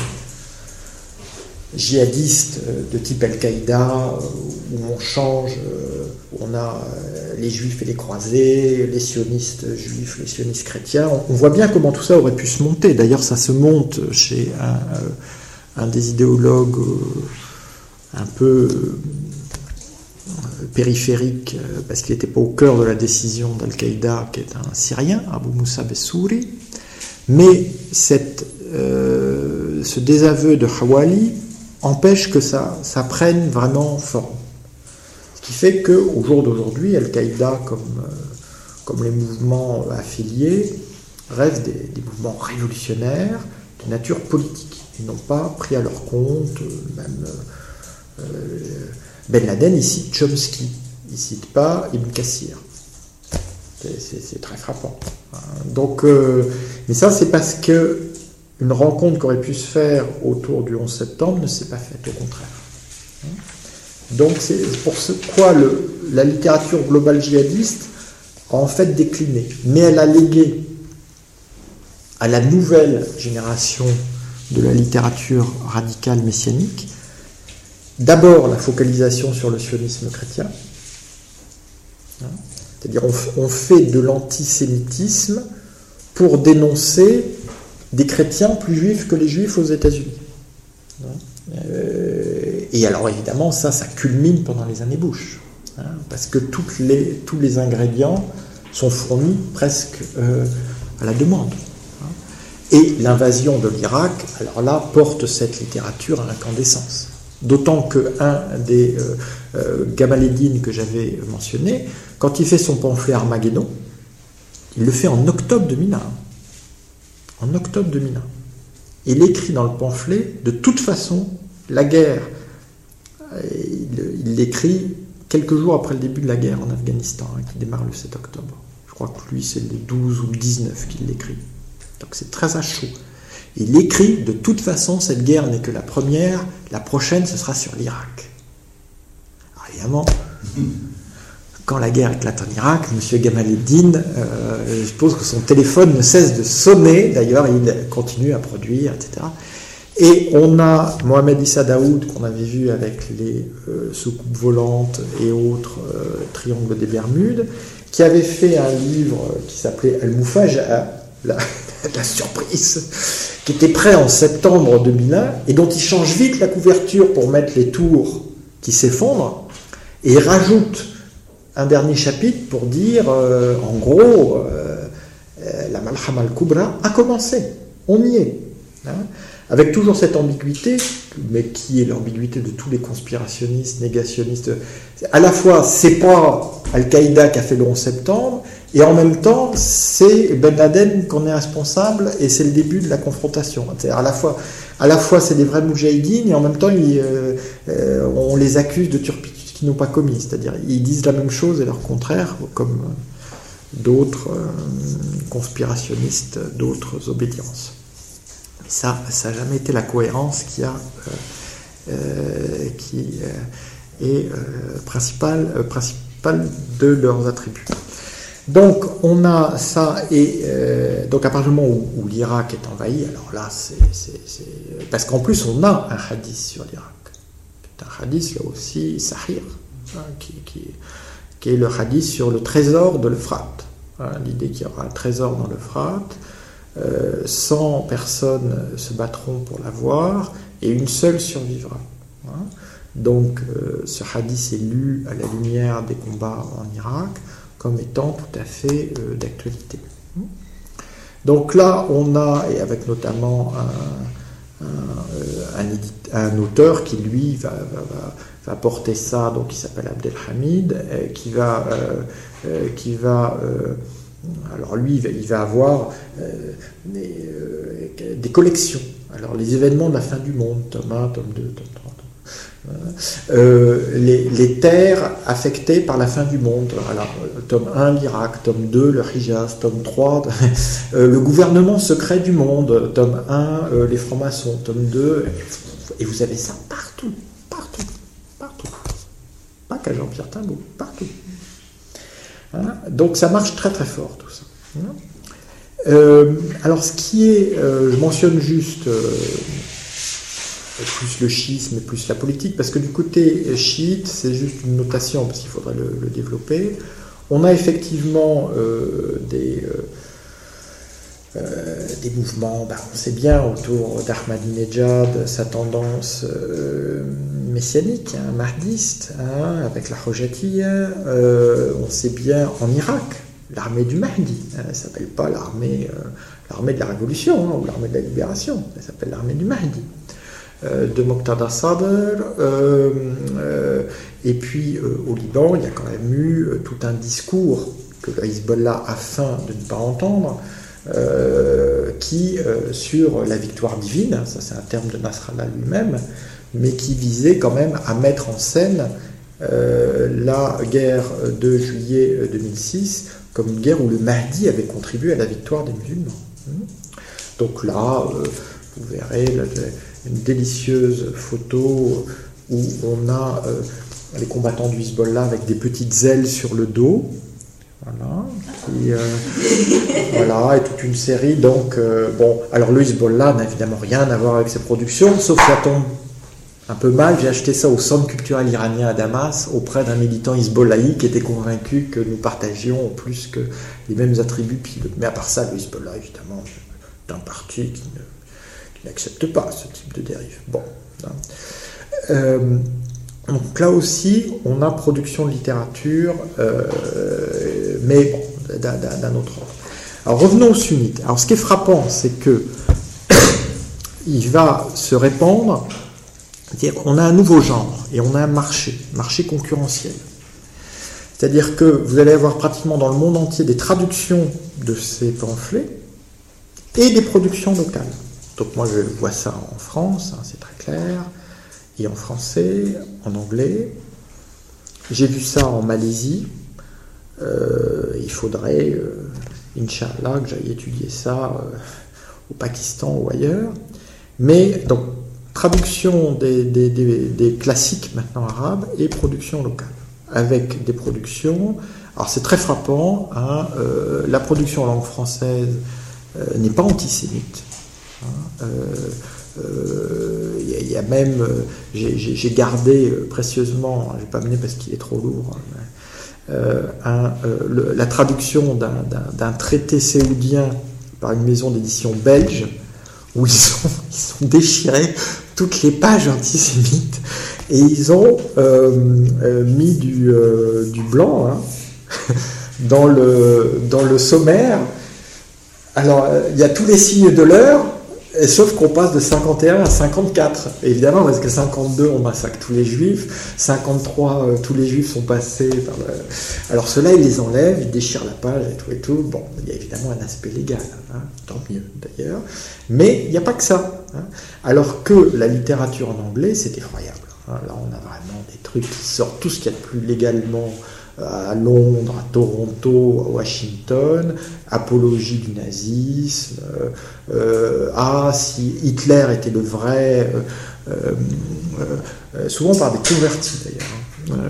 djihadiste euh, de type Al-Qaïda, euh, où on change, euh, où on a euh, les juifs et les croisés, les sionistes juifs, les sionistes chrétiens, on, on voit bien comment tout ça aurait pu se monter. D'ailleurs, ça se monte chez un, euh, un des idéologues euh, un peu euh, périphérique, euh, parce qu'il n'était pas au cœur de la décision d'Al-Qaïda, qui est un Syrien, Abu Moussa Bessouri. Mais cette, euh, ce désaveu de Hawali empêche que ça, ça prenne vraiment forme. Ce qui fait qu'au jour d'aujourd'hui, Al-Qaïda, comme, euh, comme les mouvements affiliés, restent des, des mouvements révolutionnaires de nature politique. Ils n'ont pas pris à leur compte, euh, même euh, Ben Laden, il cite Chomsky, il ne cite pas Ibn Kassir. C'est, c'est, c'est très frappant. Donc, euh, mais ça, c'est parce que une rencontre qui aurait pu se faire autour du onze septembre ne s'est pas faite, au contraire. Donc, c'est pour ce quoi le, la littérature globale djihadiste a en fait décliné. Mais elle a légué à la nouvelle génération de la littérature radicale messianique d'abord la focalisation sur le sionisme chrétien. C'est-à-dire on, on fait de l'antisémitisme pour dénoncer des chrétiens plus juifs que les juifs aux États-Unis. Euh, et alors évidemment, ça, ça culmine pendant les années Bush, hein, parce que toutes les, tous les ingrédients sont fournis presque euh, à la demande. Hein. Et l'invasion de l'Irak, alors là, porte cette littérature à l'incandescence. D'autant qu'un des euh, euh, Gamalédine que j'avais mentionné, quand il fait son pamphlet Armageddon, il le fait en octobre deux mille un. En octobre deux mille un. Il écrit dans le pamphlet, de toute façon, la guerre, il, il l'écrit quelques jours après le début de la guerre en Afghanistan, hein, qui démarre le sept octobre. Je crois que lui, c'est le douze ou le dix-neuf qu'il l'écrit. Donc c'est très à chaud. Il écrit, de toute façon, cette guerre n'est que la première, la prochaine, ce sera sur l'Irak. Alors évidemment, quand la guerre éclate en Irak, M. Gamalédine, euh, je suppose que son téléphone ne cesse de sonner, d'ailleurs il continue à produire, et cetera. Et on a Mohamed Issa Daoud, qu'on avait vu avec les euh, soucoupes volantes et autres euh, triangles des Bermudes, qui avait fait un livre qui s'appelait Al-Mufaja'a, la, la surprise, qui était prêt en septembre deux mille un, et dont il change vite la couverture pour mettre les tours qui s'effondrent, et il rajoute un dernier chapitre pour dire, euh, en gros, euh, euh, la Malhama al-Kubra a commencé, on y est. Hein, avec toujours cette ambiguïté, mais qui est l'ambiguïté de tous les conspirationnistes, négationnistes. À la fois, c'est pas Al-Qaïda qui a fait le onze septembre, et en même temps, c'est Ben Laden qu'on est responsable, et c'est le début de la confrontation. C'est-à-dire à la fois, à la fois, c'est des vrais moudjahidines, et en même temps, ils, euh, euh, on les accuse de turpitude qu'ils n'ont pas commis. C'est-à-dire, ils disent la même chose et leur contraire, comme d'autres euh, conspirationnistes, d'autres obédiences. Ça, ça n'a jamais été la cohérence qui, a, euh, euh, qui euh, est euh, principale, euh, principale de leurs attributs. Donc, on a ça, et euh, donc à partir du moment où, où l'Irak est envahi, alors là, c'est, c'est, c'est... parce qu'en plus, on a un hadith sur l'Irak. C'est un hadith, là aussi, Sahir, hein, qui, qui, qui est le hadith sur le trésor de l'Euphrate. Hein, l'idée qu'il y aura un trésor dans l'Euphrate. Euh, cent personnes se battront pour l'avoir et une seule survivra. Hein. Donc euh, ce hadith est lu à la lumière des combats en Irak comme étant tout à fait euh, d'actualité. Donc là on a, et avec notamment un, un, un, édite, un auteur qui lui va, va, va, va porter ça, donc qui s'appelle Abdelhamid, euh, qui va, euh, euh, qui va euh, alors lui, il va avoir euh, des, euh, des collections. Alors les événements de la fin du monde, tome un, tome deux, tome trois, Euh, les, les terres affectées par la fin du monde. Alors, tome un, l'Irak, tome deux, le Hijaz, tome trois, euh, le gouvernement secret du monde, tome un, euh, les francs-maçons, tome deux, et vous avez ça partout, partout, partout. Pas qu'à Jean-Pierre Timbaud, partout. Hein, donc ça marche très très fort tout ça. Hein, euh, alors ce qui est, euh, je mentionne juste euh, plus le chiisme et plus la politique, parce que du côté chiite, c'est juste une notation, parce qu'il faudrait le, le développer. On a effectivement euh, des, euh, euh, des mouvements, ben, on sait bien, autour d'Ahmadinejad, sa tendance euh, messianique, hein, mahdiste, hein, avec la Hojatiyya. Euh, on sait bien en Irak, l'armée du Mahdi, hein, elle ne s'appelle pas l'armée, euh, l'armée de la Révolution, hein, ou l'armée de la Libération, elle s'appelle l'armée du Mahdi. De Moqtada Sadr, euh, euh, et puis euh, au Liban, il y a quand même eu euh, tout un discours que le Hezbollah a feint de ne pas entendre, euh, qui, euh, sur la victoire divine, ça c'est un terme de Nasrallah lui-même, mais qui visait quand même à mettre en scène euh, la guerre de juillet deux mille six comme une guerre où le Mahdi avait contribué à la victoire des musulmans. Donc là, euh, vous verrez là, une délicieuse photo où on a euh, les combattants du Hezbollah avec des petites ailes sur le dos. Voilà. Et, euh, voilà, et toute une série. Donc, euh, bon, alors le Hezbollah n'a évidemment rien à voir avec ses productions, sauf que ça tombe un peu mal. J'ai acheté ça au Centre culturel iranien à Damas, auprès d'un militant hezbollahi qui était convaincu que nous partagions plus que les mêmes attributs. Puis, mais à part ça, le Hezbollah, évidemment, est un parti qui ne n'accepte pas ce type de dérive. Bon. Euh, donc là aussi, on a production de littérature, euh, mais bon, d'un, d'un autre ordre. Alors revenons aux sunnites. Alors ce qui est frappant, c'est que il va se répandre, c'est-à-dire on a un nouveau genre et on a un marché, marché concurrentiel. C'est-à-dire que vous allez avoir pratiquement dans le monde entier des traductions de ces pamphlets et des productions locales. Donc moi je vois ça en France, hein, c'est très clair, et en français, en anglais. J'ai vu ça en Malaisie. Euh, il faudrait, euh, Inch'Allah, que j'aille étudier ça euh, au Pakistan ou ailleurs. Mais donc traduction des, des, des, des classiques maintenant arabes et production locale, avec des productions. Alors c'est très frappant, hein, euh, la production en langue française euh, n'est pas antisémite. Il euh, euh, y, y a même, euh, j'ai, j'ai gardé euh, précieusement, je ne vais pas mener parce qu'il est trop lourd, hein, euh, un, euh, le, la traduction d'un, d'un, d'un traité séoudien par une maison d'édition belge, où ils ont, ils ont déchiré toutes les pages antisémites et ils ont euh, euh, mis du, euh, du blanc hein, dans, le, dans le sommaire. Alors, il y a tous les signes de l'heure, sauf qu'on passe de cinquante et un à cinquante-quatre. Évidemment, parce que cinquante-deux, on massacre tous les juifs. cinquante-trois, euh, tous les juifs sont passés par le... Alors ceux-là, ils les enlèvent, ils déchirent la page et tout et tout. Bon, il y a évidemment un aspect légal, hein, tant mieux d'ailleurs. Mais il n'y a pas que ça. Hein. Alors que la littérature en anglais, c'est effroyable. Hein. Là, on a vraiment des trucs qui sortent, tout ce qu'il y a de plus légalement à Londres, à Toronto, à Washington, apologie du nazisme, euh, euh, ah, si Hitler était le vrai, euh, euh, euh, souvent par des convertis d'ailleurs,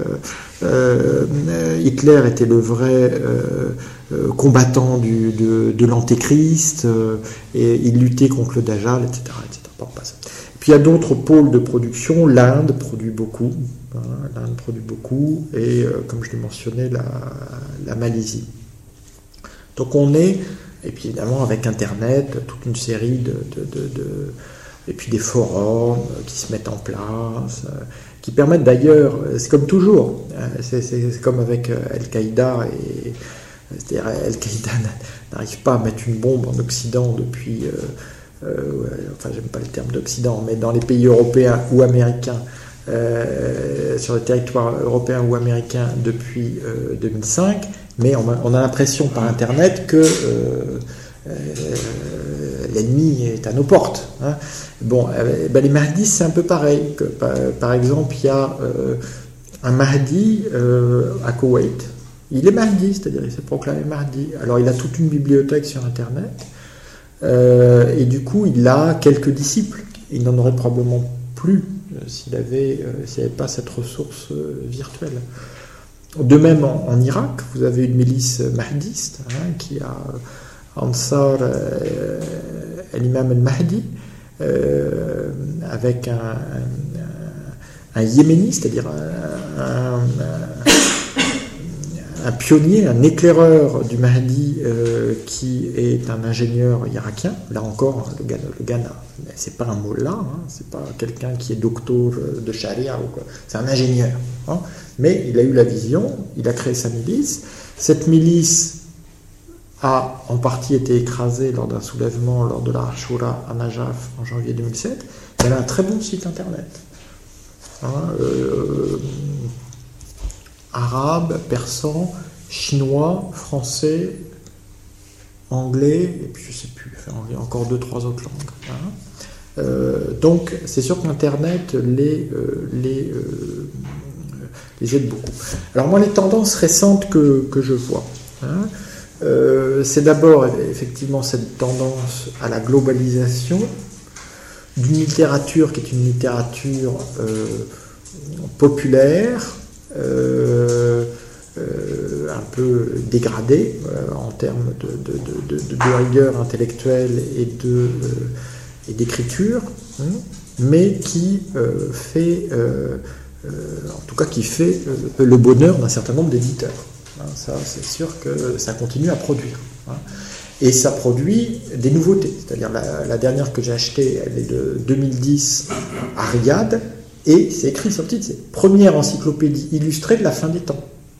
euh, euh, Hitler était le vrai euh, euh, combattant du, de, de l'antéchrist, euh, et il luttait contre le Dajjal, et cetera, et cetera. Bon, passe. Puis il y a d'autres pôles de production, l'Inde produit beaucoup, hein, l'Inde produit beaucoup, et euh, comme je l'ai mentionné, la, la Malaisie. Donc on est, et puis évidemment avec Internet, toute une série de, de, de, de et puis des forums qui se mettent en place, euh, qui permettent d'ailleurs, c'est comme toujours, euh, c'est, c'est, c'est comme avec euh, Al-Qaïda, et, c'est-à-dire Al-Qaïda n'arrive pas à mettre une bombe en Occident depuis... Euh, Euh, enfin j'aime pas le terme d'Occident, mais dans les pays européens ou américains, euh, sur le territoire européen ou américain depuis euh, deux mille cinq, mais on a, on a l'impression par Internet que euh, euh, l'ennemi est à nos portes. Hein. Bon, euh, ben les Mahdis, c'est un peu pareil. Que, par, par exemple, il y a euh, un Mahdi euh, à Koweït. Il est Mahdi, c'est-à-dire il s'est proclamé Mahdi. Alors il a toute une bibliothèque sur Internet, euh, et du coup il a quelques disciples. Il n'en aurait probablement plus euh, s'il avait, euh, s'il n'y avait pas cette ressource euh, virtuelle. De même en, en Irak, vous avez une milice mahdiste hein, qui a Ansar euh, al-Imam al-Mahdi, euh, avec un, un, un yéméni, c'est-à-dire un, un, un pionnier, un éclaireur du Mahdi euh, qui est un ingénieur irakien. Là encore, le gars, le gars c'est pas un mollah, hein, c'est pas quelqu'un qui est docteur de charia ou quoi. C'est un ingénieur. Hein, mais il a eu la vision, il a créé sa milice. Cette milice a en partie été écrasée lors d'un soulèvement lors de la Ashura à Najaf en janvier deux mille sept. Elle a un très bon site internet. Hein, euh, arabe, persan, chinois, français, anglais, et puis je sais plus, enfin, encore deux, trois autres langues. Hein. Euh, donc c'est sûr qu'Internet les, euh, les, euh, les aide beaucoup. Alors moi les tendances récentes que, que je vois, hein, euh, c'est d'abord effectivement cette tendance à la globalisation d'une littérature qui est une littérature euh, populaire, Euh, euh, un peu dégradé euh, en termes de, de, de, de, de rigueur intellectuelle et, de, euh, et d'écriture, hein, mais qui euh, fait, euh, euh, en tout cas qui fait euh, le bonheur d'un certain nombre d'éditeurs. Hein, ça, c'est sûr que ça continue à produire. Hein, et ça produit des nouveautés. C'est-à-dire la, la dernière que j'ai achetée, elle est de deux mille dix à Riyad. Et c'est écrit sur le titre, c'est première encyclopédie illustrée de la fin des temps.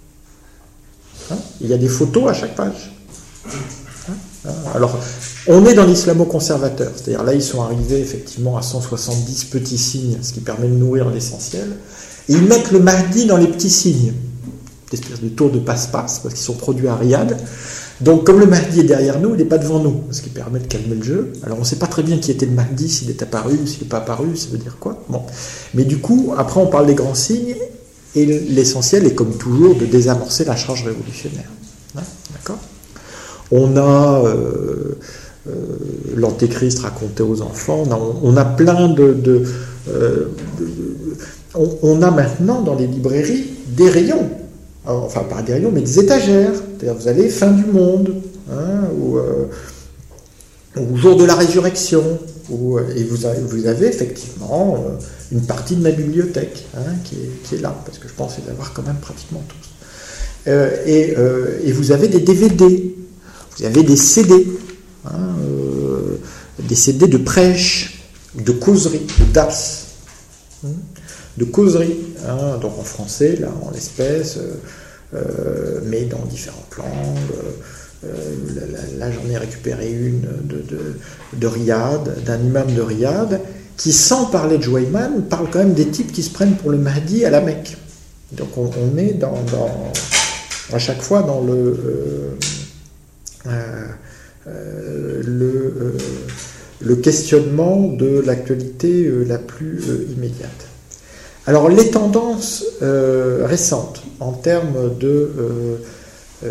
Hein, il y a des photos à chaque page. Hein, alors, on est dans l'islamo-conservateur, c'est-à-dire là, ils sont arrivés effectivement à cent soixante-dix petits signes, ce qui permet de nourrir l'essentiel. Et ils mettent le Mahdi dans les petits signes, des espèces de tours de passe-passe, parce qu'ils sont produits à Riyad. Donc, comme le Mahdi est derrière nous, il n'est pas devant nous, ce qui permet de calmer le jeu. Alors, on ne sait pas très bien qui était le Mahdi, s'il est apparu ou s'il n'est pas apparu, ça veut dire quoi. Bon. Mais du coup, après, on parle des grands signes, et l'essentiel est, comme toujours, de désamorcer la charge révolutionnaire. Hein, d'accord ? On a euh, euh, l'Antéchrist raconté aux enfants, on a, on a plein de... de, euh, de, de on, on a maintenant, dans les librairies, des rayons. Enfin, pas des rayons, mais des étagères. C'est-à-dire, vous allez fin du monde, hein, ou, euh, ou jour de la résurrection, ou, et vous avez, vous avez effectivement euh, une partie de ma bibliothèque hein, qui, est, qui est là, parce que je pense les avoir quand même pratiquement tous. Euh, et, euh, et vous avez des D V D, vous avez des C D, hein, euh, des C D de prêche, de causerie, de D A P S. Hein, de causerie, hein, donc en français, là, en l'espèce, euh, euh, mais dans différentes langues. Euh, là, là, j'en ai récupéré une de, de, de Riyad, d'un imam de Riyad, qui, sans parler de Juwayman, parle quand même des types qui se prennent pour le Mahdi à la Mecque. Donc on, on est dans, dans, à chaque fois dans le, euh, euh, euh, le, euh, le questionnement de l'actualité euh, la plus euh, immédiate. Alors, les tendances euh, récentes en termes de... Euh, euh,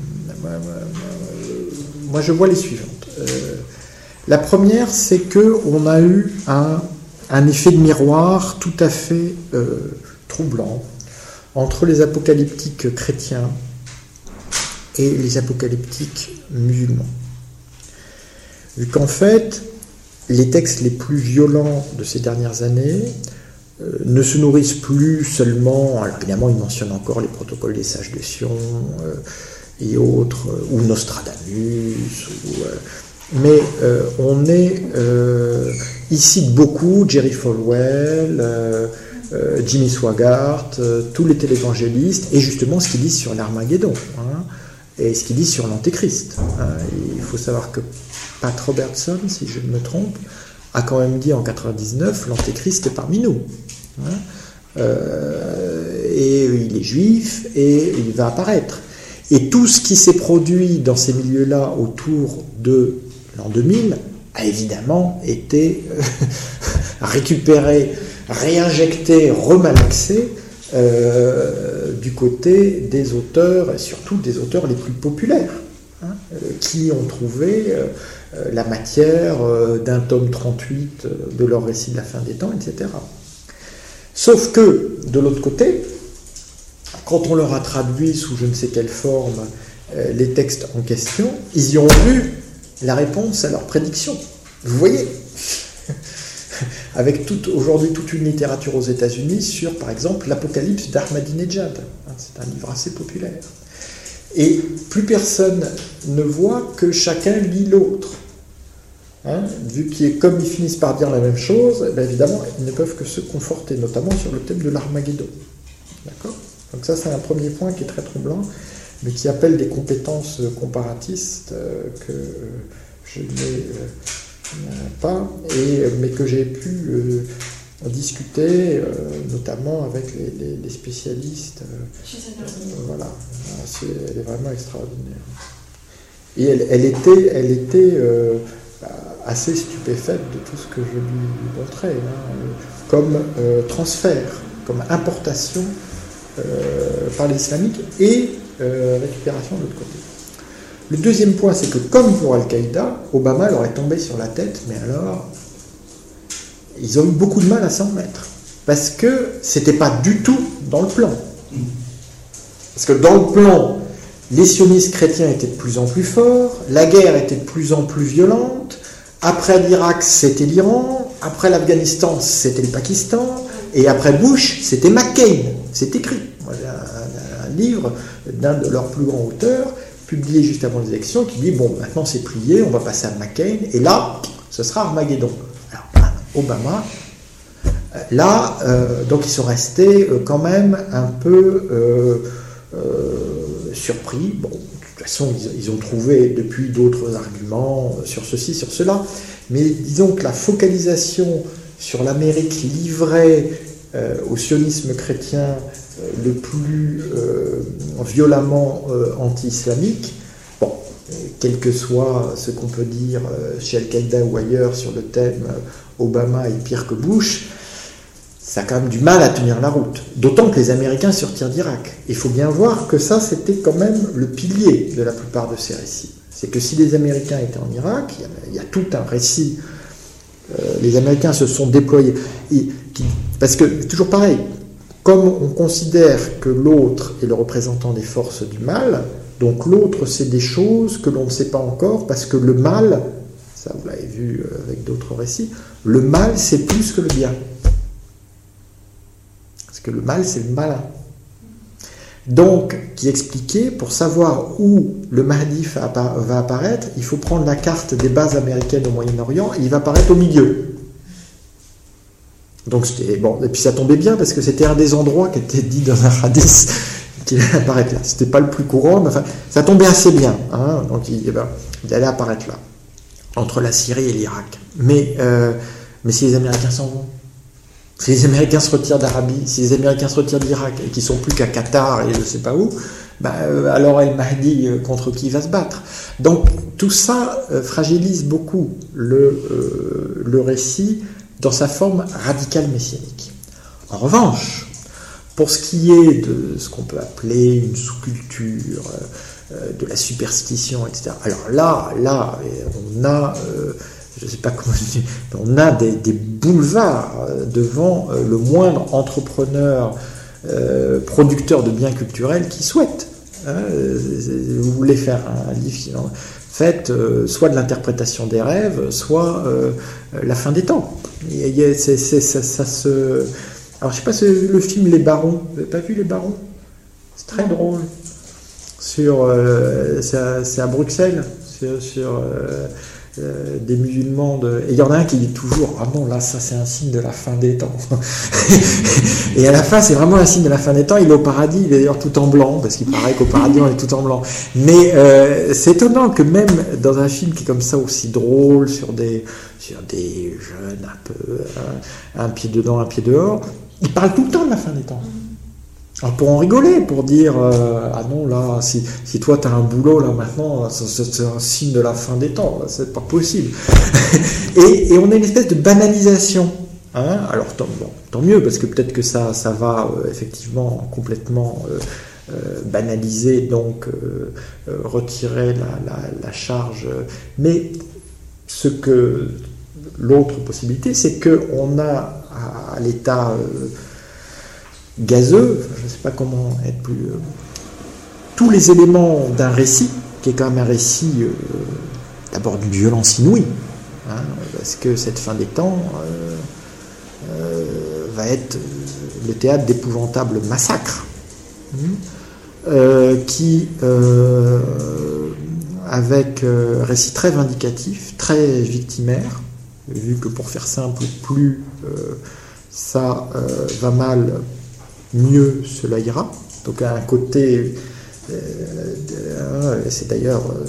moi, je vois les suivantes. Euh, la première, c'est qu'on a eu un, un effet de miroir tout à fait euh, troublant entre les apocalyptiques chrétiens et les apocalyptiques musulmans. Vu qu'en fait, les textes les plus violents de ces dernières années euh, ne se nourrissent plus seulement, alors évidemment ils mentionnent encore les protocoles des sages de Sion euh, et autres, euh, ou Nostradamus, ou, euh, mais euh, on est euh, ici beaucoup Jerry Falwell, euh, euh, Jimmy Swaggart, euh, tous les télévangélistes, et justement ce qu'ils disent sur l'Armageddon, hein, et ce qu'ils disent sur l'Antéchrist. Hein. Il faut savoir que Pat Robertson, si je ne me trompe, a quand même dit en quatre-vingt-dix-neuf, l'Antéchrist est parmi nous. Hein. Euh, et il est juif, et il va apparaître. Et tout ce qui s'est produit dans ces milieux-là autour de l'an deux mille a évidemment été euh, récupéré, réinjecté, remalaxé euh, du côté des auteurs, et surtout des auteurs les plus populaires, hein, euh, qui ont trouvé euh, la matière euh, d'un tome trente-huit de leur récit de la fin des temps, et cetera. Sauf que, de l'autre côté, quand on leur a traduit sous je ne sais quelle forme euh, les textes en question, ils y ont vu la réponse à leurs prédictions. Vous voyez, avec tout, aujourd'hui toute une littérature aux États-Unis sur, par exemple, l'Apocalypse d'Ahmadinejad. C'est un livre assez populaire. Et plus personne ne voit que chacun lit l'autre. Hein, vu qu'ils, comme ils finissent par dire la même chose, bien évidemment, ils ne peuvent que se conforter, notamment sur le thème de l'Armageddon. D'accord ? Donc ça, c'est un premier point qui est très troublant, mais qui appelle des compétences comparatistes euh, que je n'ai euh, pas, et, mais que j'ai pu euh, discuter, euh, notamment avec les, les, les spécialistes. Euh, euh, voilà, c'est, elle est vraiment extraordinaire. Et elle, elle était, elle était euh, assez stupéfaite de tout ce que je lui montrais, hein, comme euh, transfert, comme importation euh, par les islamiques et euh, récupération de l'autre côté. Le deuxième point, c'est que comme pour Al-Qaïda, Obama leur est tombé sur la tête, mais alors, ils ont eu beaucoup de mal à s'en remettre. Parce que c'était pas du tout dans le plan. Parce que dans le plan, les sionistes chrétiens étaient de plus en plus forts, la guerre était de plus en plus violente, après l'Irak, c'était l'Iran, après l'Afghanistan, c'était le Pakistan, et après Bush, c'était McCain. C'est écrit. Moi, j'ai un, un, un livre d'un de leurs plus grands auteurs, publié juste avant les élections, qui dit, bon, maintenant c'est plié, on va passer à McCain, et là, ce sera Armageddon. Alors, Obama, là, euh, donc ils sont restés euh, quand même un peu euh, euh, surpris. Bon, de toute façon, ils, ils ont trouvé depuis d'autres arguments sur ceci, sur cela, mais disons que la focalisation sur l'Amérique livrée euh, au sionisme chrétien euh, le plus euh, violemment euh, anti-islamique, bon, quel que soit ce qu'on peut dire euh, chez Al-Qaïda ou ailleurs sur le thème euh, Obama est pire que Bush, ça a quand même du mal à tenir la route. D'autant que les Américains se retirent d'Irak. Il faut bien voir que ça, c'était quand même le pilier de la plupart de ces récits. C'est que si les Américains étaient en Irak, il y a, il y a tout un récit. Euh, les Américains se sont déployés. Et, qui, parce que, toujours pareil, comme on considère que l'autre est le représentant des forces du mal, donc l'autre, c'est des choses que l'on ne sait pas encore, parce que le mal, ça vous l'avez vu avec d'autres récits, le mal, c'est plus que le bien. Parce que le mal, c'est le malin. Donc, qui expliquait, pour savoir où le Mahdi va apparaître, il faut prendre la carte des bases américaines au Moyen-Orient, et il va apparaître au milieu. Donc, c'était, bon, et puis ça tombait bien, parce que c'était un des endroits qui était dit dans un hadith qu'il allait apparaître là. C'était pas le plus courant, mais enfin, ça tombait assez bien. Hein, donc, il, eh ben, il allait apparaître là, entre la Syrie et l'Irak. Mais, euh, mais si les Américains s'en vont, si les Américains se retirent d'Arabie, si les Américains se retirent d'Irak et qu'ils sont plus qu'à Qatar et je ne sais pas où, bah, euh, alors El Mahdi euh, contre qui il va se battre. Donc tout ça euh, fragilise beaucoup le, euh, le récit dans sa forme radicale messianique. En revanche, pour ce qui est de ce qu'on peut appeler une sous-culture, euh, de la superstition, et cetera. Alors là, là, on a... Euh, je ne sais pas comment je dis, on a des, des boulevards devant le moindre entrepreneur, euh, producteur de biens culturels qui souhaite. Hein, vous voulez faire un livre, faites euh, soit de l'interprétation des rêves, soit euh, la fin des temps. Il y a, c'est, c'est, ça, ça se... Alors je ne sais pas, c'est le film Les Barons. Vous n'avez pas vu Les Barons? C'est très drôle. Sur, euh, c'est, à, c'est à Bruxelles, sur... sur euh, Euh, des musulmans de... et il y en a un qui dit toujours ah non là ça c'est un signe de la fin des temps et à la fin c'est vraiment un signe de la fin des temps. Il est au paradis, il est d'ailleurs tout en blanc parce qu'il paraît qu'au paradis on est tout en blanc, mais euh, c'est étonnant que même dans un film qui est comme ça aussi drôle sur des, sur des jeunes un peu un, un pied dedans un pied dehors, il parle tout le temps de la fin des temps. Alors pour en rigoler, pour dire euh, ah non là, si, si toi tu as un boulot là maintenant, c'est un signe de la fin des temps, là, c'est pas possible. et, et on a une espèce de banalisation. Hein, alors tant, bon, tant mieux, parce que peut-être que ça, ça va euh, effectivement complètement euh, euh, banaliser, donc euh, euh, retirer la, la, la charge. Mais ce que l'autre possibilité, c'est qu'on a à, à l'état euh, gazeux, enfin, je ne sais pas comment être plus... Euh, tous les éléments d'un récit, qui est quand même un récit euh, d'abord d'une violence inouïe, hein, parce que cette fin des temps euh, euh, va être le théâtre d'épouvantables massacres, hein, euh, qui, euh, avec euh, récit très vindicatif, très victimaire, vu que pour faire simple, plus euh, ça euh, va mal, mieux cela ira. Donc à un côté, euh, euh, c'est d'ailleurs, euh,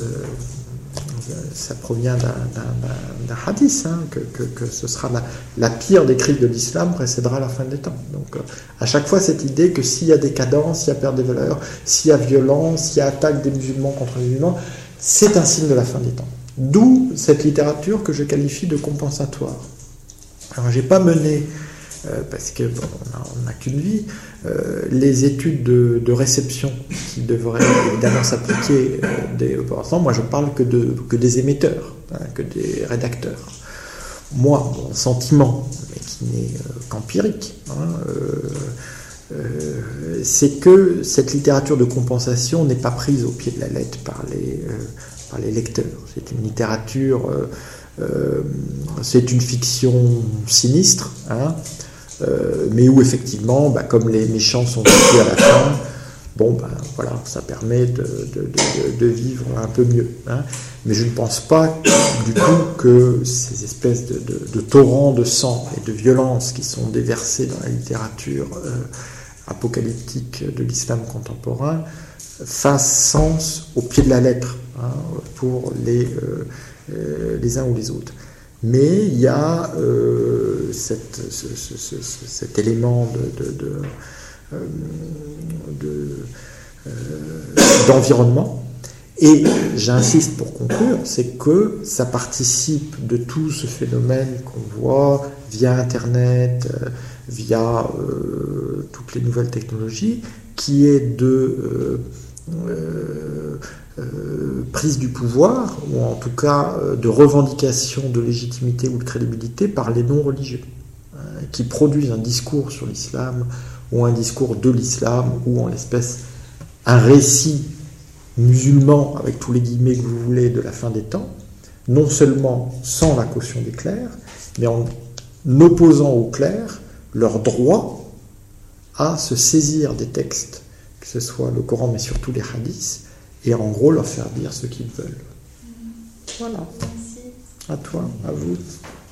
ça provient d'un, d'un, d'un hadith, hein, que, que, que ce sera la, la pire des crimes de l'islam précédera la fin des temps. Donc euh, à chaque fois cette idée que s'il y a décadence, s'il y a perte des valeurs, s'il y a violence, s'il y a attaque des musulmans contre les musulmans, c'est un signe de la fin des temps. D'où cette littérature que je qualifie de compensatoire. Alors j'ai pas mené, euh, parce que bon, on n'a qu'une vie, euh, les études de, de réception qui devraient évidemment s'appliquer euh, des, pour l'instant. Moi je parle que, de, que des émetteurs, hein, que des rédacteurs. Moi, mon sentiment, mais qui n'est euh, qu'empirique, hein, euh, euh, c'est que cette littérature de compensation n'est pas prise au pied de la lettre par les... Euh, par les lecteurs. C'est une littérature, euh, euh, c'est une fiction sinistre, hein, euh, mais où effectivement, bah, comme les méchants sont tués à la fin, bon, ben bah, voilà, ça permet de, de, de, de vivre un peu mieux. Hein. Mais je ne pense pas du tout que ces espèces de, de, de torrents de sang et de violence qui sont déversés dans la littérature euh, apocalyptique de l'islam contemporain fassent sens au pied de la lettre, hein, pour les, euh, euh, les uns ou les autres. Mais il y a euh, cette, ce, ce, ce, cet élément de, de, de, euh, de, euh, d'environnement. Et j'insiste pour conclure, c'est que ça participe de tout ce phénomène qu'on voit via Internet, euh, via euh, toutes les nouvelles technologies, qui est de euh, euh, euh, prise du pouvoir, ou en tout cas euh, de revendication de légitimité ou de crédibilité par les non-religieux, hein, qui produisent un discours sur l'islam, ou un discours de l'islam, ou en l'espèce un récit musulman, avec tous les guillemets que vous voulez, de la fin des temps, non seulement sans la caution des clercs, mais en opposant aux clercs leur droit à se saisir des textes, que ce soit le Coran, mais surtout les hadiths, et en gros leur faire dire ce qu'ils veulent. Voilà. Merci. À toi, à vous.